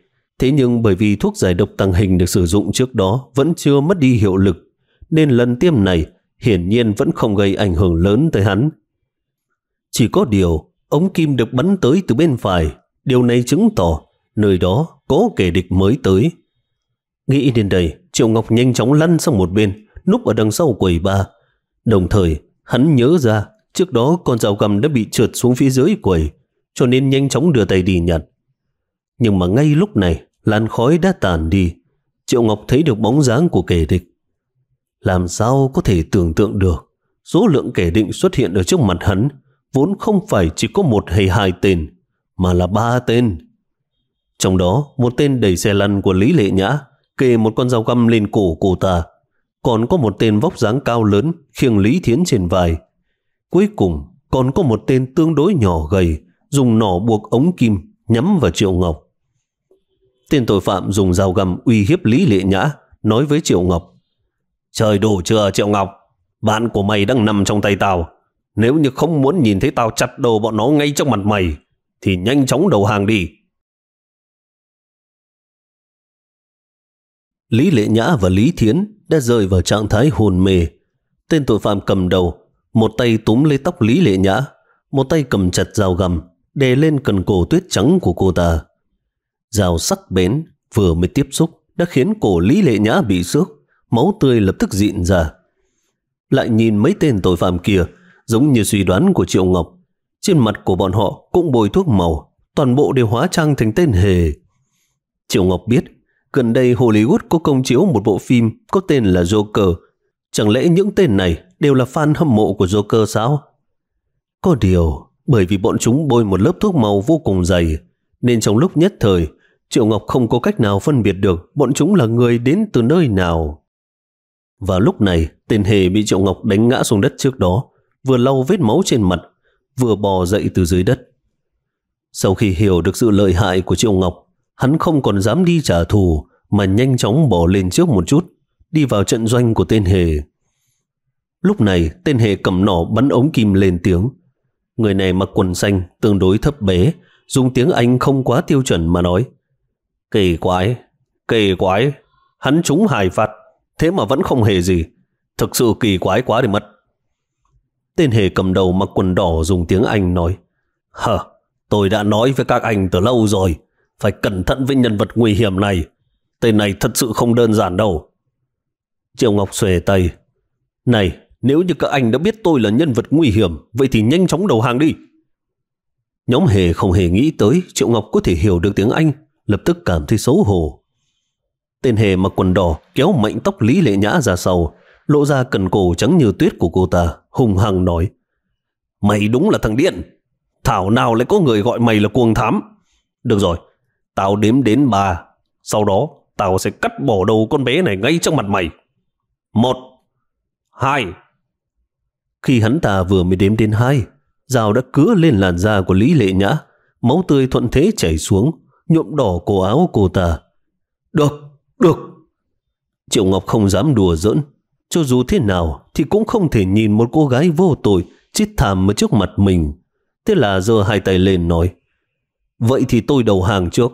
Thế nhưng bởi vì thuốc giải độc tàng hình được sử dụng trước đó vẫn chưa mất đi hiệu lực, nên lần tiêm này hiển nhiên vẫn không gây ảnh hưởng lớn tới hắn. Chỉ có điều, ống kim được bắn tới từ bên phải, điều này chứng tỏ nơi đó có kẻ địch mới tới. Nghĩ đến đây, Triệu Ngọc nhanh chóng lăn sang một bên, núp ở đằng sau quầy bar. Đồng thời, hắn nhớ ra trước đó con dao găm đã bị trượt xuống phía dưới quầy, cho nên nhanh chóng đưa tay đi nhặt. Nhưng mà ngay lúc này, làn khói đã tàn đi. Triệu Ngọc thấy được bóng dáng của kẻ địch. Làm sao có thể tưởng tượng được số lượng kẻ địch xuất hiện ở trước mặt hắn vốn không phải chỉ có một hay hai tên, mà là ba tên. Trong đó, một tên đẩy xe lăn của Lý Lệ Nhã, kề một con dao găm lên cổ cô ta. Còn có một tên vóc dáng cao lớn khiêng Lý Thiến trên vai. Cuối cùng, còn có một tên tương đối nhỏ gầy, dùng nỏ buộc ống kim nhắm vào Triệu Ngọc. Tên tội phạm dùng dao găm uy hiếp Lý Lệ Nhã, nói với Triệu Ngọc: "Trời đủ chưa Triệu Ngọc? Bạn của mày đang nằm trong tay tao. Nếu như không muốn nhìn thấy tao chặt đầu bọn nó ngay trong mặt mày, thì nhanh chóng đầu hàng đi." Lý Lệ Nhã và Lý Thiến đã rơi vào trạng thái hôn mê. Tên tội phạm cầm đầu, một tay túm lấy tóc Lý Lệ Nhã, một tay cầm chặt dao găm, đè lên cần cổ tuyết trắng của cô ta. Dao sắc bén vừa mới tiếp xúc đã khiến cổ Lý Lệ Nhã bị xước, máu tươi lập tức rịn ra. Lại nhìn mấy tên tội phạm kia, giống như suy đoán của Triệu Ngọc, trên mặt của bọn họ cũng bôi thuốc màu, toàn bộ đều hóa trang thành tên hề. Triệu Ngọc biết gần đây Hollywood có công chiếu một bộ phim có tên là Joker. Chẳng lẽ những tên này đều là fan hâm mộ của Joker sao? Có điều, bởi vì bọn chúng bôi một lớp thuốc màu vô cùng dày, nên trong lúc nhất thời, Triệu Ngọc không có cách nào phân biệt được bọn chúng là người đến từ nơi nào. Và lúc này, tên hề bị Triệu Ngọc đánh ngã xuống đất trước đó, vừa lau vết máu trên mặt, vừa bò dậy từ dưới đất. Sau khi hiểu được sự lợi hại của Triệu Ngọc, hắn không còn dám đi trả thù, mà nhanh chóng bỏ lên trước một chút, đi vào trận doanh của tên hề. Lúc này, tên hề cầm nỏ bắn ống kim lên tiếng. Người này mặc quần xanh, tương đối thấp bé, dùng tiếng Anh không quá tiêu chuẩn mà nói: "Kỳ quái, kỳ quái, hắn trúng hai phát, thế mà vẫn không hề gì. Thực sự kỳ quái quá đi mất." Tên hề cầm đầu mặc quần đỏ dùng tiếng Anh nói: "Hờ, tôi đã nói với các anh từ lâu rồi, phải cẩn thận với nhân vật nguy hiểm này. Tên này thật sự không đơn giản đâu." Triệu Ngọc xuề tay: "Này, nếu như các anh đã biết tôi là nhân vật nguy hiểm, vậy thì nhanh chóng đầu hàng đi." Nhóm hề không hề nghĩ tới Triệu Ngọc có thể hiểu được tiếng Anh, lập tức cảm thấy xấu hổ. Tên hề mặc quần đỏ kéo mạnh tóc Lý Lệ Nhã ra sau, lộ ra cần cổ trắng như tuyết của cô ta, hung hăng nói: "Mày đúng là thằng điên. Thảo nào lại có người gọi mày là cuồng thám. Được rồi, tao đếm đến ba, sau đó tao sẽ cắt bỏ đầu con bé này ngay trong mặt mày. Một, hai." Khi hắn ta vừa mới đếm đến hai, dao đã cứa lên làn da của Lý Lệ Nhã, máu tươi thuận thế chảy xuống, nhuộm đỏ cổ áo cô ta. Được, được. Triệu Ngọc không dám đùa giỡn, cho dù thế nào thì cũng không thể nhìn một cô gái vô tội chết thảm ở trước mặt mình. Thế là giơ hai tay lên nói: "Vậy thì tôi đầu hàng trước."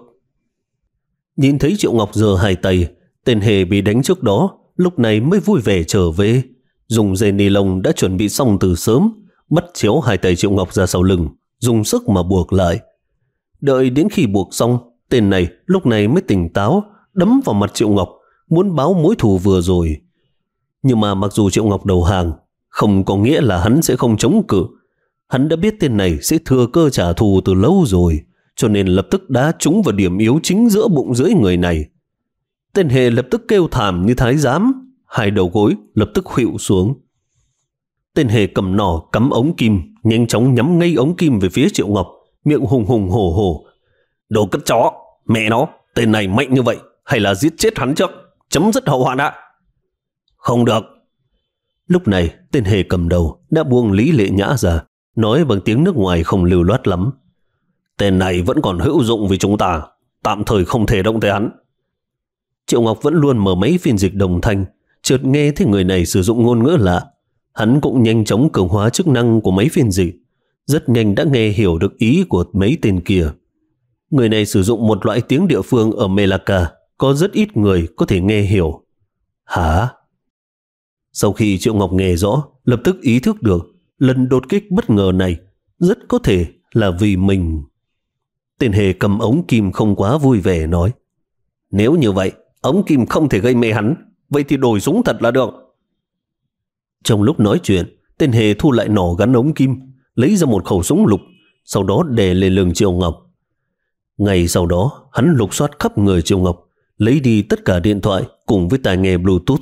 Nhìn thấy Triệu Ngọc giơ hai tay, tên hề bị đánh trước đó lúc này mới vui vẻ trở về, dùng dây ni lông đã chuẩn bị xong từ sớm, bắt chéo hai tay Triệu Ngọc ra sau lưng, dùng sức mà buộc lại. Đợi đến khi buộc xong, tên này lúc này mới tỉnh táo, đấm vào mặt Triệu Ngọc, muốn báo mối thù vừa rồi. Nhưng mà mặc dù Triệu Ngọc đầu hàng, không có nghĩa là hắn sẽ không chống cự. Hắn đã biết tên này sẽ thừa cơ trả thù từ lâu rồi, cho nên lập tức đá trúng vào điểm yếu chính giữa bụng dưới người này. Tên hề lập tức kêu thảm như thái giám, hai đầu gối lập tức khuỵu xuống. Tên hề cầm nỏ cắm ống kim, nhanh chóng nhắm ngay ống kim về phía Triệu Ngọc, miệng hùng hùng hổ hổ: "Đồ cất chó, mẹ nó, tên này mạnh như vậy, hay là giết chết hắn trước, chấm dứt hậu hoạn ạ." "Không được." Lúc này, tên hề cầm đầu đã buông Lý Lệ Nhã ra, nói bằng tiếng nước ngoài không lưu loát lắm: "Tên này vẫn còn hữu dụng với chúng ta, tạm thời không thể động tới hắn." Triệu Ngọc vẫn luôn mở máy phiên dịch đồng thanh, chợt nghe thấy người này sử dụng ngôn ngữ lạ. Hắn cũng nhanh chóng cường hóa chức năng của máy phiên dịch, rất nhanh đã nghe hiểu được ý của mấy tên kia. Người này sử dụng một loại tiếng địa phương ở Melaka, có rất ít người có thể nghe hiểu. Hả? Sau khi Triệu Ngọc nghe rõ, lập tức ý thức được lần đột kích bất ngờ này rất có thể là vì mình. Tên hề cầm ống kim không quá vui vẻ nói: nếu như vậy, ống kim không thể gây mê hắn, vậy thì đổi súng thật là được. Trong lúc nói chuyện, tên hề thu lại nỏ gắn ống kim, lấy ra một khẩu súng lục, sau đó đè lên lưng Triệu Ngọc. Ngay sau đó, hắn lục soát khắp người Triệu Ngọc, lấy đi tất cả điện thoại cùng với tai nghe Bluetooth.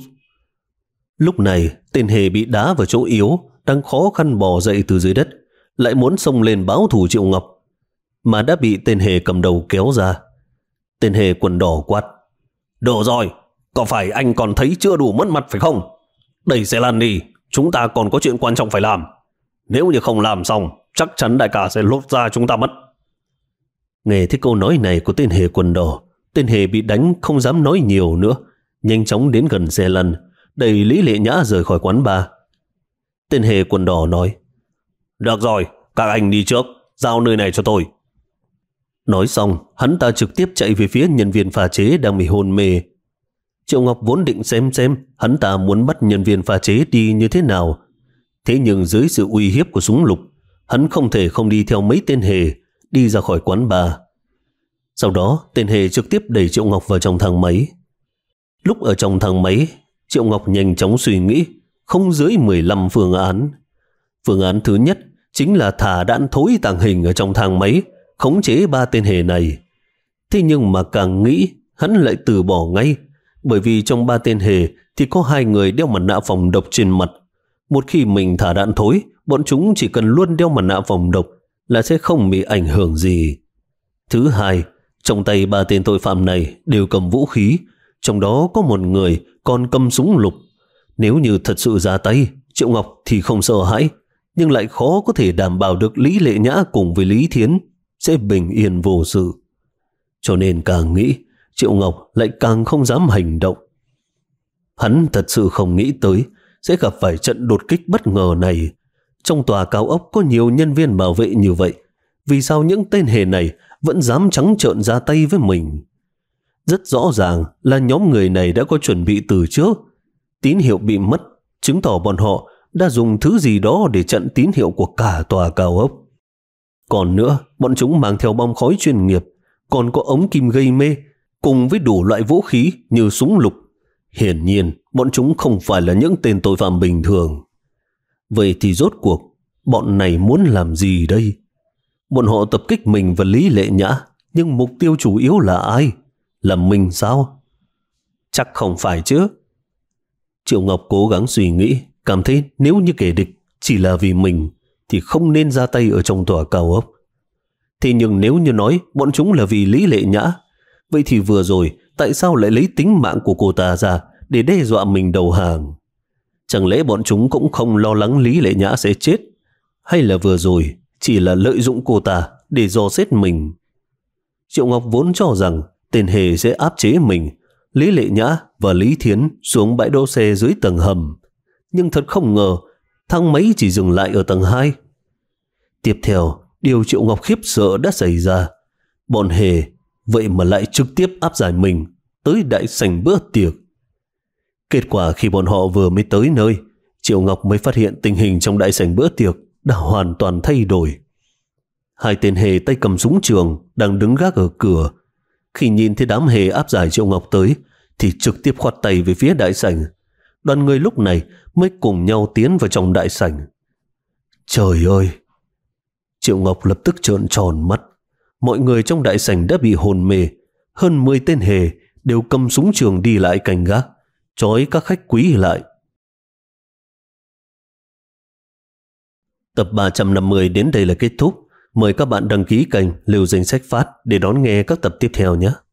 Lúc này, tên hề bị đá vào chỗ yếu, đang khó khăn bò dậy từ dưới đất, lại muốn xông lên báo thù Triệu Ngọc, mà đã bị tên hề cầm đầu kéo ra. Tên hề quần đỏ quát: Được rồi, có phải anh còn thấy chưa đủ mất mặt phải không? Đẩy xe lăn đi, chúng ta còn có chuyện quan trọng phải làm. Nếu như không làm xong, chắc chắn đại ca sẽ lột ra chúng ta mất. Nghe thấy câu nói này của tên hề quần đỏ, tên hề bị đánh không dám nói nhiều nữa, nhanh chóng đến gần xe lăn, đẩy Lý Lệ Nhã rời khỏi quán bar. Tên hề quần đỏ nói: Được rồi, các anh đi trước, giao nơi này cho tôi. Nói xong, hắn ta trực tiếp chạy về phía nhân viên pha chế đang bị hôn mê. Triệu Ngọc vốn định xem xem hắn ta muốn bắt nhân viên pha chế đi như thế nào. Thế nhưng dưới sự uy hiếp của súng lục, hắn không thể không đi theo mấy tên hề đi ra khỏi quán bar. Sau đó, tên hề trực tiếp đẩy Triệu Ngọc vào trong thang máy. Lúc ở trong thang máy, Triệu Ngọc nhanh chóng suy nghĩ không dưới mười lăm phương án. Phương án thứ nhất chính là thả đạn thối tàng hình ở trong thang máy, khống chế ba tên hề này. Thế nhưng mà càng nghĩ, hắn lại từ bỏ ngay, bởi vì trong ba tên hề thì có hai người đeo mặt nạ phòng độc trên mặt. Một khi mình thả đạn thối, bọn chúng chỉ cần luôn đeo mặt nạ phòng độc là sẽ không bị ảnh hưởng gì. Thứ hai, trong tay ba tên tội phạm này đều cầm vũ khí, trong đó có một người còn cầm súng lục. Nếu như thật sự ra tay, Triệu Ngọc thì không sợ hãi, nhưng lại khó có thể đảm bảo được Lý Lệ Nhã cùng với Lý Thiến sẽ bình yên vô sự. Cho nên càng nghĩ, Triệu Ngọc lại càng không dám hành động. Hắn thật sự không nghĩ tới sẽ gặp phải trận đột kích bất ngờ này. Trong tòa cao ốc có nhiều nhân viên bảo vệ như vậy, vì sao những tên hề này vẫn dám trắng trợn ra tay với mình? Rất rõ ràng là nhóm người này đã có chuẩn bị từ trước. Tín hiệu bị mất, chứng tỏ bọn họ đã dùng thứ gì đó để chặn tín hiệu của cả tòa cao ốc. Còn nữa, bọn chúng mang theo bom khói chuyên nghiệp, còn có ống kim gây mê, cùng với đủ loại vũ khí như súng lục. Hiển nhiên, bọn chúng không phải là những tên tội phạm bình thường. Vậy thì rốt cuộc, bọn này muốn làm gì đây? Bọn họ tập kích mình và Lý Lệ Nhã, nhưng mục tiêu chủ yếu là ai? Là mình sao? Chắc không phải chứ. Triệu Ngọc cố gắng suy nghĩ, cảm thấy nếu như kẻ địch chỉ là vì mình thì không nên ra tay ở trong tòa cao ốc. Thế nhưng nếu như nói bọn chúng là vì Lý Lệ Nhã, vậy thì vừa rồi tại sao lại lấy tính mạng của cô ta ra để đe dọa mình đầu hàng? Chẳng lẽ bọn chúng cũng không lo lắng Lý Lệ Nhã sẽ chết? Hay là vừa rồi chỉ là lợi dụng cô ta để dò xét mình? Triệu Ngọc vốn cho rằng tên hề sẽ áp chế mình, Lý Lệ Nhã và Lý Thiến xuống bãi đỗ xe dưới tầng hầm. Nhưng thật không ngờ, thang máy chỉ dừng lại ở tầng hai. Tiếp theo, điều Triệu Ngọc khiếp sợ đã xảy ra. Bọn hề vậy mà lại trực tiếp áp giải mình tới đại sảnh bữa tiệc. Kết quả khi bọn họ vừa mới tới nơi, Triệu Ngọc mới phát hiện tình hình trong đại sảnh bữa tiệc đã hoàn toàn thay đổi. Hai tên hề tay cầm súng trường đang đứng gác ở cửa. Khi nhìn thấy đám hề áp giải Triệu Ngọc tới thì trực tiếp khoát tay về phía đại sảnh. Đoàn người lúc này mới cùng nhau tiến vào trong đại sảnh. Trời ơi! Triệu Ngọc lập tức trợn tròn mắt. Mọi người trong đại sảnh đã bị hôn mê. Hơn mười tên hề đều cầm súng trường đi lại canh gác, trói các khách quý lại. Tập ba trăm năm mươi đến đây là kết thúc. Mời các bạn đăng ký kênh Lưu Danh Sách Phát để đón nghe các tập tiếp theo nhé.